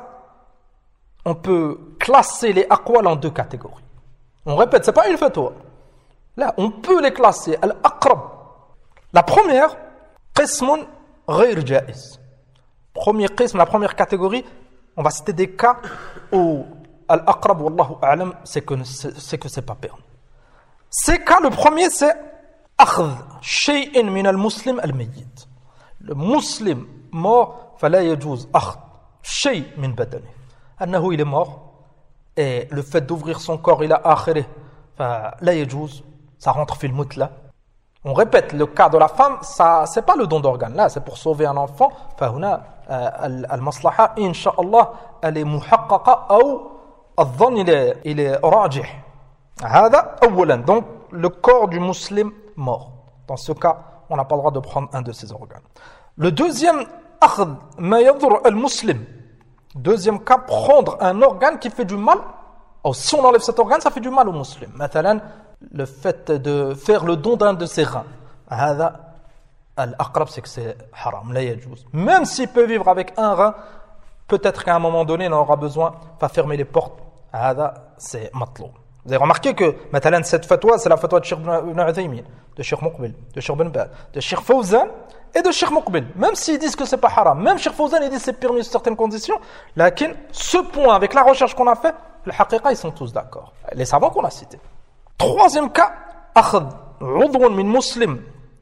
on peut classer les aqwal en deux catégories. On répète, c'est pas une fatwa. Là, on peut les classer. Al-aqrab. La première, qismun ghayr jaiz. Premier qism, la première catégorie, on va citer des cas où al-aqrab, wallahu a'lam, c'est que c'est pas permis. Ces cas, le premier, c'est akhdh shay'in min al-muslim al-mayyit. Le muslim mort, fala yajuz akhdh shay' min badani. أنه il est mort et le fait d'ouvrir son corps il a akhirih فلا يجوز, ça rentre في المثلى. On répète, le cas de la femme, ça c'est pas le don d'organe, là c'est pour sauver un enfant. فهنا المصلحة إن شاء الله elle est محققة أو الظن il est راجح. هذا أولا. Donc le corps du musulman mort. Dans ce cas, on n'a pas le droit de prendre un de ses organes. Le deuxième, أخذ ما يضر المسلم. Deuxième cas, prendre un organe qui fait du mal. Oh, si on enlève cet organe, ça fait du mal au musulman. مثلا, le fait de faire le don d'un de ses reins. هذا الأقرب, c'est que c'est haram, لا يجوز. Même s'il peut vivre avec un rein, peut-être qu'à un moment donné, il en aura besoin, va fermer les portes. هذا, c'est مطلوب. Vous avez remarqué que مثلا, cette fatwa, c'est la fatwa de Cheikh Ibn Uthaymin, de Cheikh Muqbil, de Cheikh Ben Baz, de Cheikh Fawzan et de Cheikh Muqbil. Même s'ils disent que c'est pas haram, même Cheikh Fawzan il dit que c'est permis sous certaines conditions, lakin ce point, avec la recherche qu'on a fait, le haqiqa, ils sont tous d'accord. Les savants qu'on a cités. Troisième cas, أخذ عضو من مسلم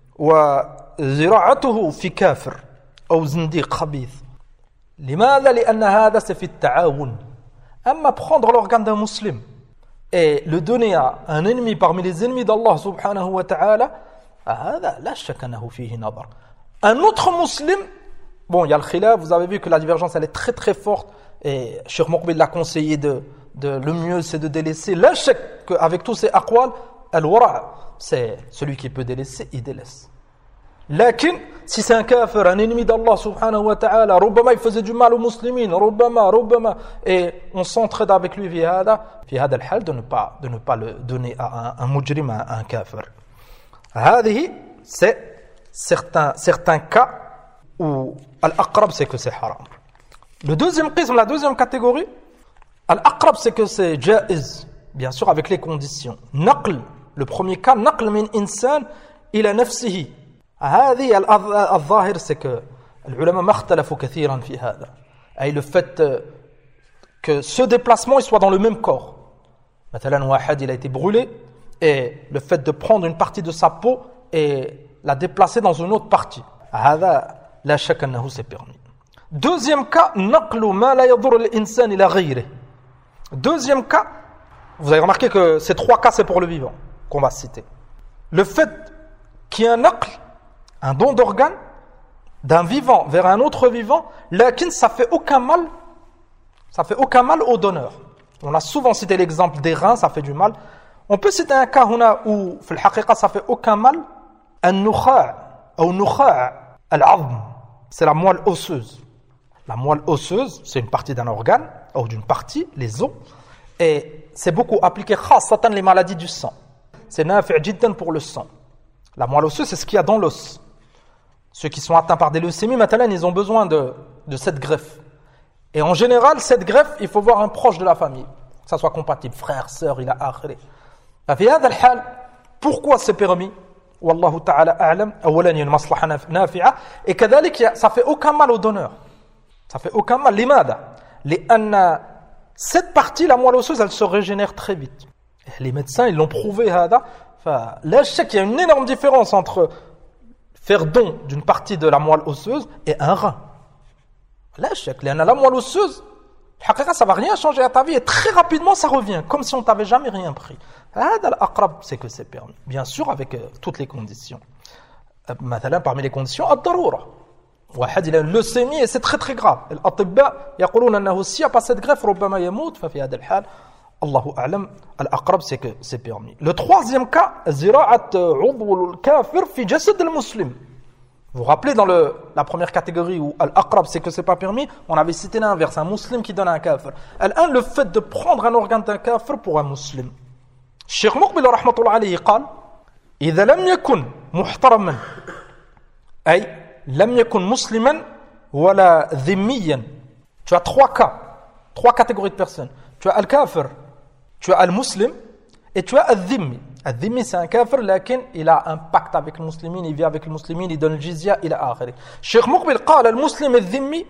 وزراعته في كافر أو زنديق خبيث. لماذا؟ لأن هذا c'est في التعاون. أما prendre l'organe d'un musulman et le donner à un ennemi parmi les ennemis d'Allah subhanahu wa ta'ala, هذا لا شك أنه فيه نظر. Un autre musulman, bon, il y a le khilaf, vous avez vu que la divergence elle est très très forte et Cheikh Muqbil l'a conseillé le mieux c'est de délaisser. La shak avec tous ces aqwal, al-wara', c'est celui qui peut délaisser, il délaisse. Lakin, si c'est un kafir, un ennemi d'Allah subhanahu wa ta'ala, ربما il faisait du mal aux musulmans, ربما, et on s'entraide avec lui في هذا الحال de ne pas le donner à un mujrim, à un kafir. هذه, c'est certains cas où al-aqrab c'est que c'est haram. Le deuxième qism, la deuxième catégorie, al-aqrab c'est que c'est jaiz, bien sûr avec les conditions. Naql, le premier cas, naql min insan ila nafsihi. هذه الظاهر c'est que العلماء ما اختلفوا كثيرا في هذا. أي le fait que ce déplacement il soit dans le même corps. مثلا واحد il a été brûlé et le fait de prendre une partie de sa peau et la déplacer dans une autre partie. هذا لا شك أنه c'est permis. Deuxième cas, نقل ما لا يضر الإنسان إلى غيره. Deuxième cas, vous avez remarqué que ces trois cas c'est pour le vivant qu'on va citer. Le fait qu'il y ait un naql, un don d'organe d'un vivant vers un autre vivant, lakin ça fait aucun mal au donneur. On a souvent cité l'exemple des reins, ça fait du mal. On peut citer un cas où في الحقيقة ça fait aucun mal, النخاع ou نخاع العظم, c'est la moelle osseuse. La moelle osseuse, c'est une partie d'un organe ou d'une partie, les os, et c'est beaucoup appliqué خاصة les maladies du sang. C'est نافع جدا pour le sang. La moelle osseuse, c'est ce qu'il y a dans l'os. Ceux qui sont atteints par des leucémies, maintenant, ils ont besoin de cette greffe. Et en général, cette greffe, il faut voir un proche de la famille. Que ça soit compatible, frère, sœur, il a akhiri. Pourquoi c'est permis? Wallahu ta'ala a'lam. Awalan, il y a une maslaha nafi'a. Et kadalik, ça fait aucun mal au donneur. Ça fait aucun mal. Limada? Cette partie, la moelle osseuse, elle se régénère très vite. Les médecins, ils l'ont prouvé. Là, je sais qu'il y a une énorme différence entre faire don d'une partie de la moelle osseuse et un rein. Là, je sais que la moelle osseuse, ça ne va rien changer à ta vie et très rapidement ça revient, comme si on ne t'avait jamais rien pris. C'est que c'est permis. Bien sûr, avec toutes les conditions. Parmi les conditions, ad-daroura. واحد il a une leucémie et c'est très très grave. الأطباء يقولون أنه s'il n'y a pas cette greffe, ربما يموت. ففي هذا الحال Allahu a'lam, al-aqrab c'est que c'est permis. Le troisième cas, zira'at udw al-kafir fi jasad al-muslim. Vous vous rappelez dans la première catégorie où al-aqrab c'est que c'est pas permis, on avait cité l'inverse, un musulman qui donne à un kafir. Le fait de prendre un organe d'un kafir pour un musulman. Cheikh Muqbil rahmatullah alayhi قال إذا لم يكن محترما أي لم يكن مسلما ولا ذميا. Tu as trois catégories de personnes. Tu as al-kafir, tu as al-muslim et tu as al-dhimmi. Al-dhimmi c'est un kafir, lakin il a un pacte avec les musulmans, il vit avec les musulmans, il donne le jizya, il a akhiri. Cheikh Muqbil قال المسلم الذمي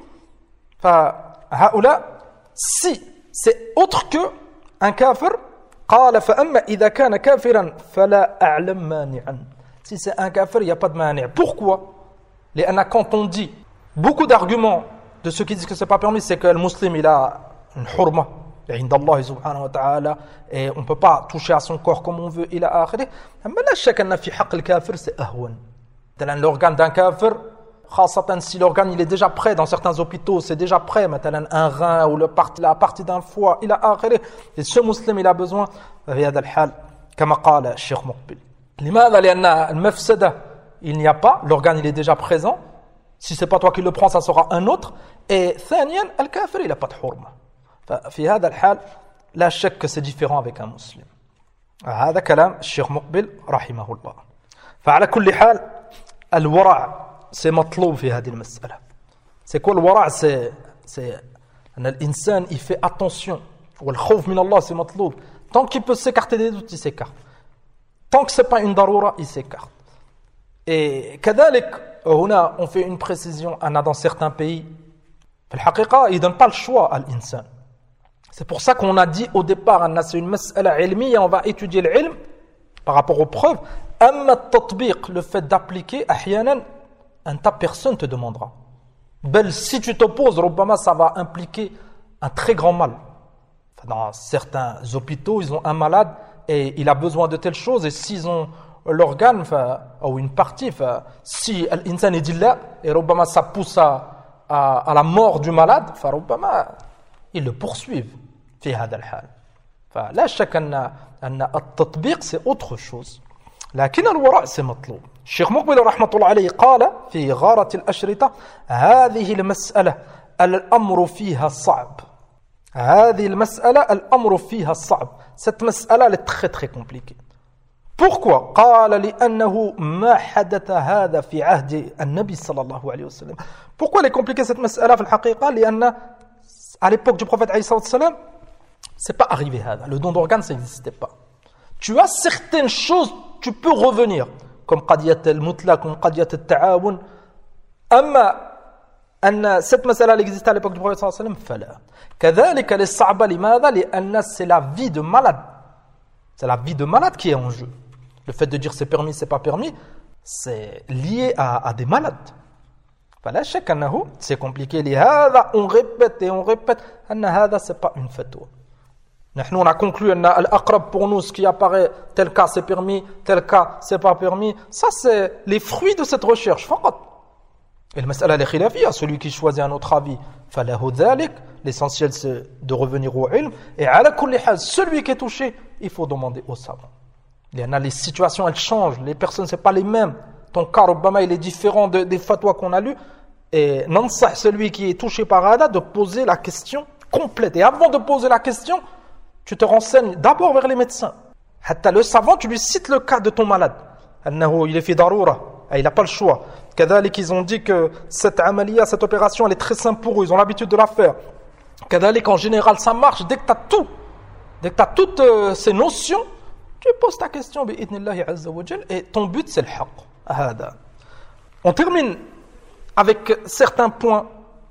فهؤلاء si c'est autre que un kafir قال فأما إذا كان كافرا فلا أعلم مانعا. Si c'est un kafir, il n'y a pas de mani'. Pourquoi? لأن quand on dit beaucoup d'arguments de ceux qui disent que c'est pas permis, c'est que le musulman il a une hurma عند الله سبحانه وتعالى et on peut pas toucher à son corps comme on veut إلى آخره. أما لا شك أن في حق الكافر c'est أهون. مثلا l'organe d'un kafir, خاصة si l'organe il est déjà prêt dans certains hôpitaux, c'est déjà prêt, مثلا un rein ou la partie d'un foie إلى آخره, et ce musulman il a besoin, في هذا الحال كما قال الشيخ مقبل. لماذا؟ لأن المفسدة il n'y a pas, l'organe il est déjà présent. Si c'est pas toi qui le prends, ça sera un autre. Et ثانيا الكافر il n'a pas de حرمة. ففي هذا الحال لا شك que c'est différent avec un musulman. هذا كلام الشيخ مقبل رحمه الله. فعلى كل حال الورع c'est مطلوب في هذه المسألة. C'est quoi le wara? C'est l'insan il fait attention. والخوف من الله c'est مطلوب. Tant qu'il peut s'écarter des doutes, il s'écarte. Tant que c'est pas une daroura, il s'écarte. Et كذلك هنا on fait une précision. On a dans certains pays في الحقيقة ils donnent pas le choix à l'insan. C'est pour ça qu'on a dit au départ c'est une mas'ala ilmiya, on va étudier l'ilm par rapport aux preuves. أما التطبيق, le fait d'appliquer, أحيانا ta personne te demandera. Bel, si tu t'opposes, ربما ça va impliquer un très grand mal. Dans certains hôpitaux, ils ont un malade et il a besoin de telle chose, et s'ils ont l'organe ou une partie, si l'insan dit là, et ربما ça pousse à la mort du malade, فربما ils le poursuivent في هذا الحال. فلا شك أن التطبيق c'est autre chose. لكن الوراء c'est مطلوب. الشيخ مقبل رحمة الله عليه قال في غارة الأشرطة هذه المسألة الأمر فيها صعب. هذه المسألة الأمر فيها صعب. Cette مسألة elle est très très compliquée. Pourquoi? قال لأنه ما حدث هذا في عهد النبي صلى الله عليه وسلم. Pourquoi elle est compliquée cette مسألة في الحقيقة؟ لأن à l'époque du prophète عليه الصلاة والسلام c'est pas arrivé هذا. Le don d'organes ça n'existait pas. Tu as certaines choses, tu peux revenir comme قضية المطلق, comme قضية التعاون. أما أن cette مسألة elle existe à l'époque du prophète صلى الله عليه وسلم فلا. كذلك للصعبة لماذا؟ لأن c'est la vie de malade. C'est la vie de malade qui est en jeu. Le fait de dire c'est permis, c'est pas permis, c'est lié à des malades. فلا شك أنه c'est compliqué. لهذا on répète et on répète أن هذا c'est pas une fatwa. Nous on a conclu أن الأقرب pour nous ce qui apparaît tel cas c'est permis, tel cas c'est pas permis. Ça c'est les fruits de cette recherche فقط. Et le mas'ala est khilafiyya, celui qui choisit un autre avis فله ذلك. L'essentiel c'est de revenir au ilm. Et على كل حال celui qui est touché il faut demander au savant. Les situations elles changent, les personnes c'est pas les mêmes. Ton cas ربما il est différent des fatwas qu'on a lus. Et nansah celui qui est touché par hada de poser la question complète. Et avant de poser la question, tu te renseignes d'abord vers les médecins. Hatta le savant, tu lui cites le cas de ton malade. Il est fait daroura, il n'a pas le choix. Kadalik, ils ont dit que cette amalia, cette opération, elle est très simple pour eux, ils ont l'habitude de la faire. Kadalik, en général, ça marche. Dès que tu as tout, dès que tu as toutes ces notions, tu poses ta question, bi'idnillahi azza wa jal, et ton but c'est le haqq. On termine avec certains points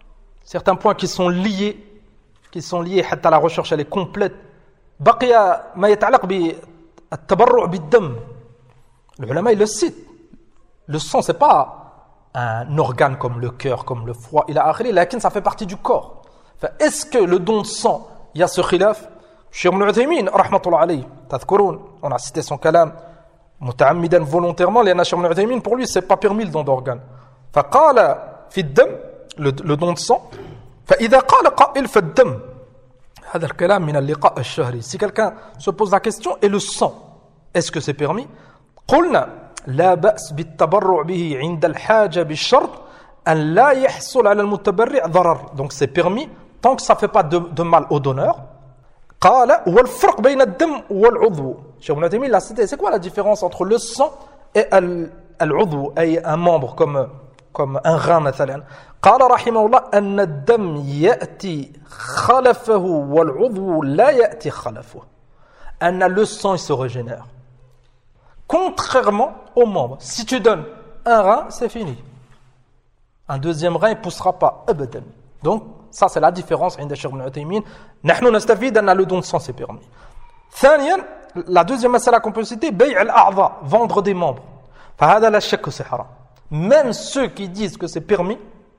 qui sont liés حتى la recherche elle est complète. بقي ما يتعلق بالتبرع بالدم. Les ulama ils le citent. Le sang c'est pas un organe comme le cœur, comme le foie, il a akhiri, lakin ça fait partie du corps. Est-ce que le don de sang, il y a ce khilaf? Cheikh Ibn Uthaymin rahmatullah alayhi, تذكرون, on a cité son kalam متعمدا volontairement, لأن Cheikh Ibn Uthaymin pour lui c'est pas permis le don d'organe. فقال في الدم, le don de sang, فإذا قال قائل فالدم هذا الكلام من اللقاء الشهري. Si quelqu'un se pose la question, et le sang, est-ce que c'est permis? قلنا لا بأس بالتبرع به عند الحاجة بالشرط أن لا يحصل على المتبرع ضرر. Donc c'est permis tant que ça fait pas de mal au donneur. قال والفرق بين الدم والعضو. Cheikh Ibn Uthaymin l'a cité. C'est quoi la différence entre le sang et العضو, أي un membre comme un rein مثلا. قال رحمه الله أن الدم يأتي خلفه والعضو لا يأتي خلفه. أن le sang il se régénère. Contrairement aux membres. Si tu donnes un rein, c'est fini. Un deuxième rein, il ne poussera pas. أبدا. Donc, ça c'est la différence عند Cheikh Ibn Uthaymin. نحن نستفيد أن le don de sang c'est permis. ثانيا, la deuxième مسألة qu'on peut citer, بيع الأعضاء, vendre des membres. فهذا لا شك c'est haram. Même ceux qui disent que c'est permis,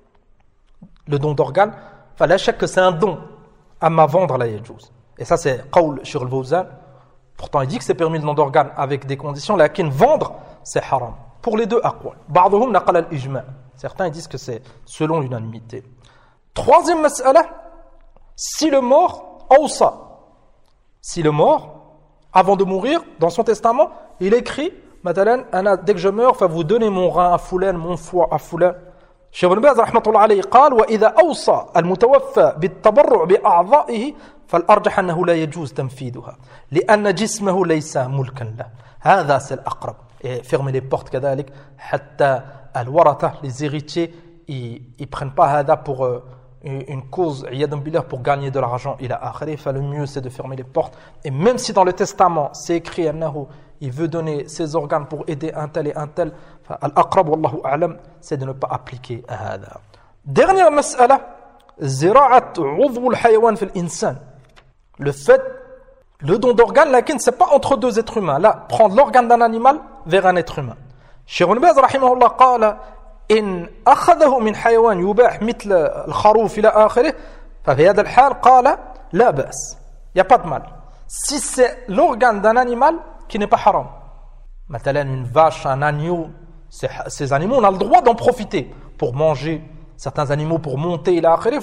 le don d'organes, فلا شك que c'est un don. أما vendre لا يجوز. Et ça c'est قول Cheikh Al-Fawzan. Pourtant il dit que c'est permis le don d'organes avec des conditions, lakin vendre c'est haram. Pour les deux aqwal. بعضهم نقل الإجماع. Certains disent que c'est selon l'unanimité. Troisième mas'ala, si le mort awsa, si le mort avant de mourir, dans son testament, il écrit, dès que je meurs, vous donnez mon rein à Foulan, mon foie à Foulan. Cheikh Ibn Baz رحمة الله عليه قال وإذا أوصى المتوفى بالتبرع بأعضائه فالأرجح أنه لا يجوز تنفيذها لأن جسمه ليس ملكا له. هذا c'est الأقرب. Et fermez les portes كذلك حتى الورثة, les héritiers, ils prennent pas هذا pour une cause عياذا بالله pour gagner de l'argent إلى آخره. Le mieux c'est de fermer les portes. Et même si dans le testament c'est écrit أنه il veut donner ses organes pour aider un tel et un tel, الأقرب والله أعلم, c'est de ne pas appliquer هذا. Dernière مسألة, زراعة عضو الحيوان في الإنسان. Le fait, le don d'organes, lakin c'est pas entre deux êtres humains. Là, prendre l'organe d'un animal vers un être humain. Cheikh Ibn Baz رحمه الله قال إن أخذه من حيوان يباح مثل الخروف إلى آخره ففي هذا الحال قال لا بأس. Il n'y a pas de mal. Si c'est l'organe d'un animal qui n'est pas haram. Maintenant, une vache, un agneau, ces animaux, on a le droit d'en profiter pour manger. Certains animaux pour monter, il a akhiri,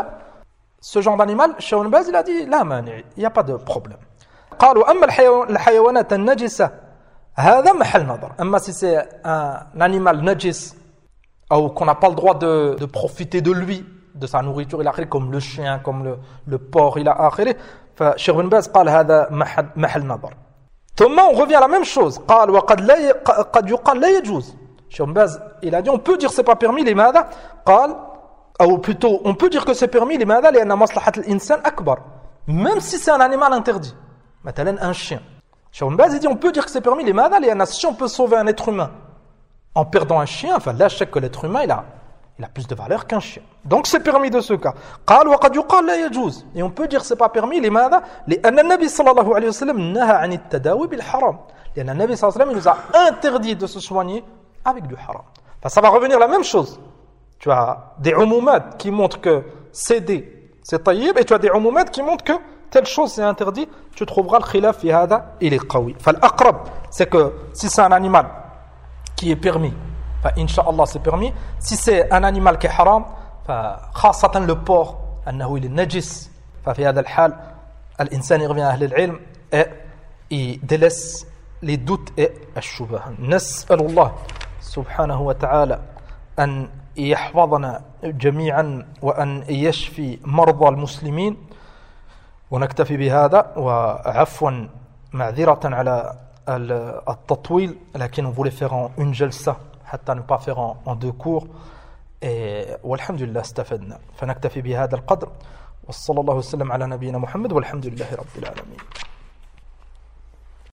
ce genre d'animal, Cheikh Ibn Baz, il a dit, là, il n'y a pas de problème. قالوا أما الحيوانات النجسة هذا محل نظر. أما si c'est un animal najis, ou qu'on n'a pas le droit de profiter de lui, de sa nourriture, il a akhiri, comme le chien, comme le porc, il a akhiri, Cheikh Ibn Baz قال هذا محل نظر. ثم on revient à la même chose. قال وقد قد يقال لا يجوز. Cheikh Ibn Baz, il a dit on peut dire c'est pas permis لماذا؟ قال ou plutôt on peut dire que c'est permis لماذا؟ لأن مصلحة الإنسان أكبر. Même si c'est un animal interdit. مثلا un chien. Cheikh Ibn Baz, il dit on peut dire que c'est permis لماذا؟ لأن si on peut sauver un être humain en perdant un chien, là je sais que l'être humain il a plus de valeur qu'un chien. Donc c'est permis de ce cas. قال وقد يقال لا يجوز. Et on peut dire c'est pas permis لماذا؟ لأن النبي صلى الله عليه وسلم نهى عن التداوي بالحرام. لأن النبي صلى الله عليه وسلم il nous a interdit de se soigner avec du haram. Ça va revenir la même chose. Tu as des umumat qui montrent que céder c'est tayyib, et tu as des umumat qui montrent que telle chose c'est interdit. Tu trouveras le khilaf fi hada, il est qawi. فالأقرب c'est que si c'est un animal qui est permis, Inch'Allah c'est permis. Si c'est un animal qui est haram, خاصة le porc, أنه il est najis, ففي هذا الحال الإنسان يرجع أهل العلم et il délaisse les doutes et الشبهة. نسأل الله سبحانه وتعالى أن يحفظنا جميعا وأن يشفي مرضى المسلمين. ونكتفي بهذا. وعفوا معذرة على التطويل, لكن on voulait faire en une jalsa حتى ne pas faire en deux cours. والحمد لله استفدنا. فنكتفي بهذا القدر. وصلى الله وسلم على نبينا محمد والحمد لله رب العالمين.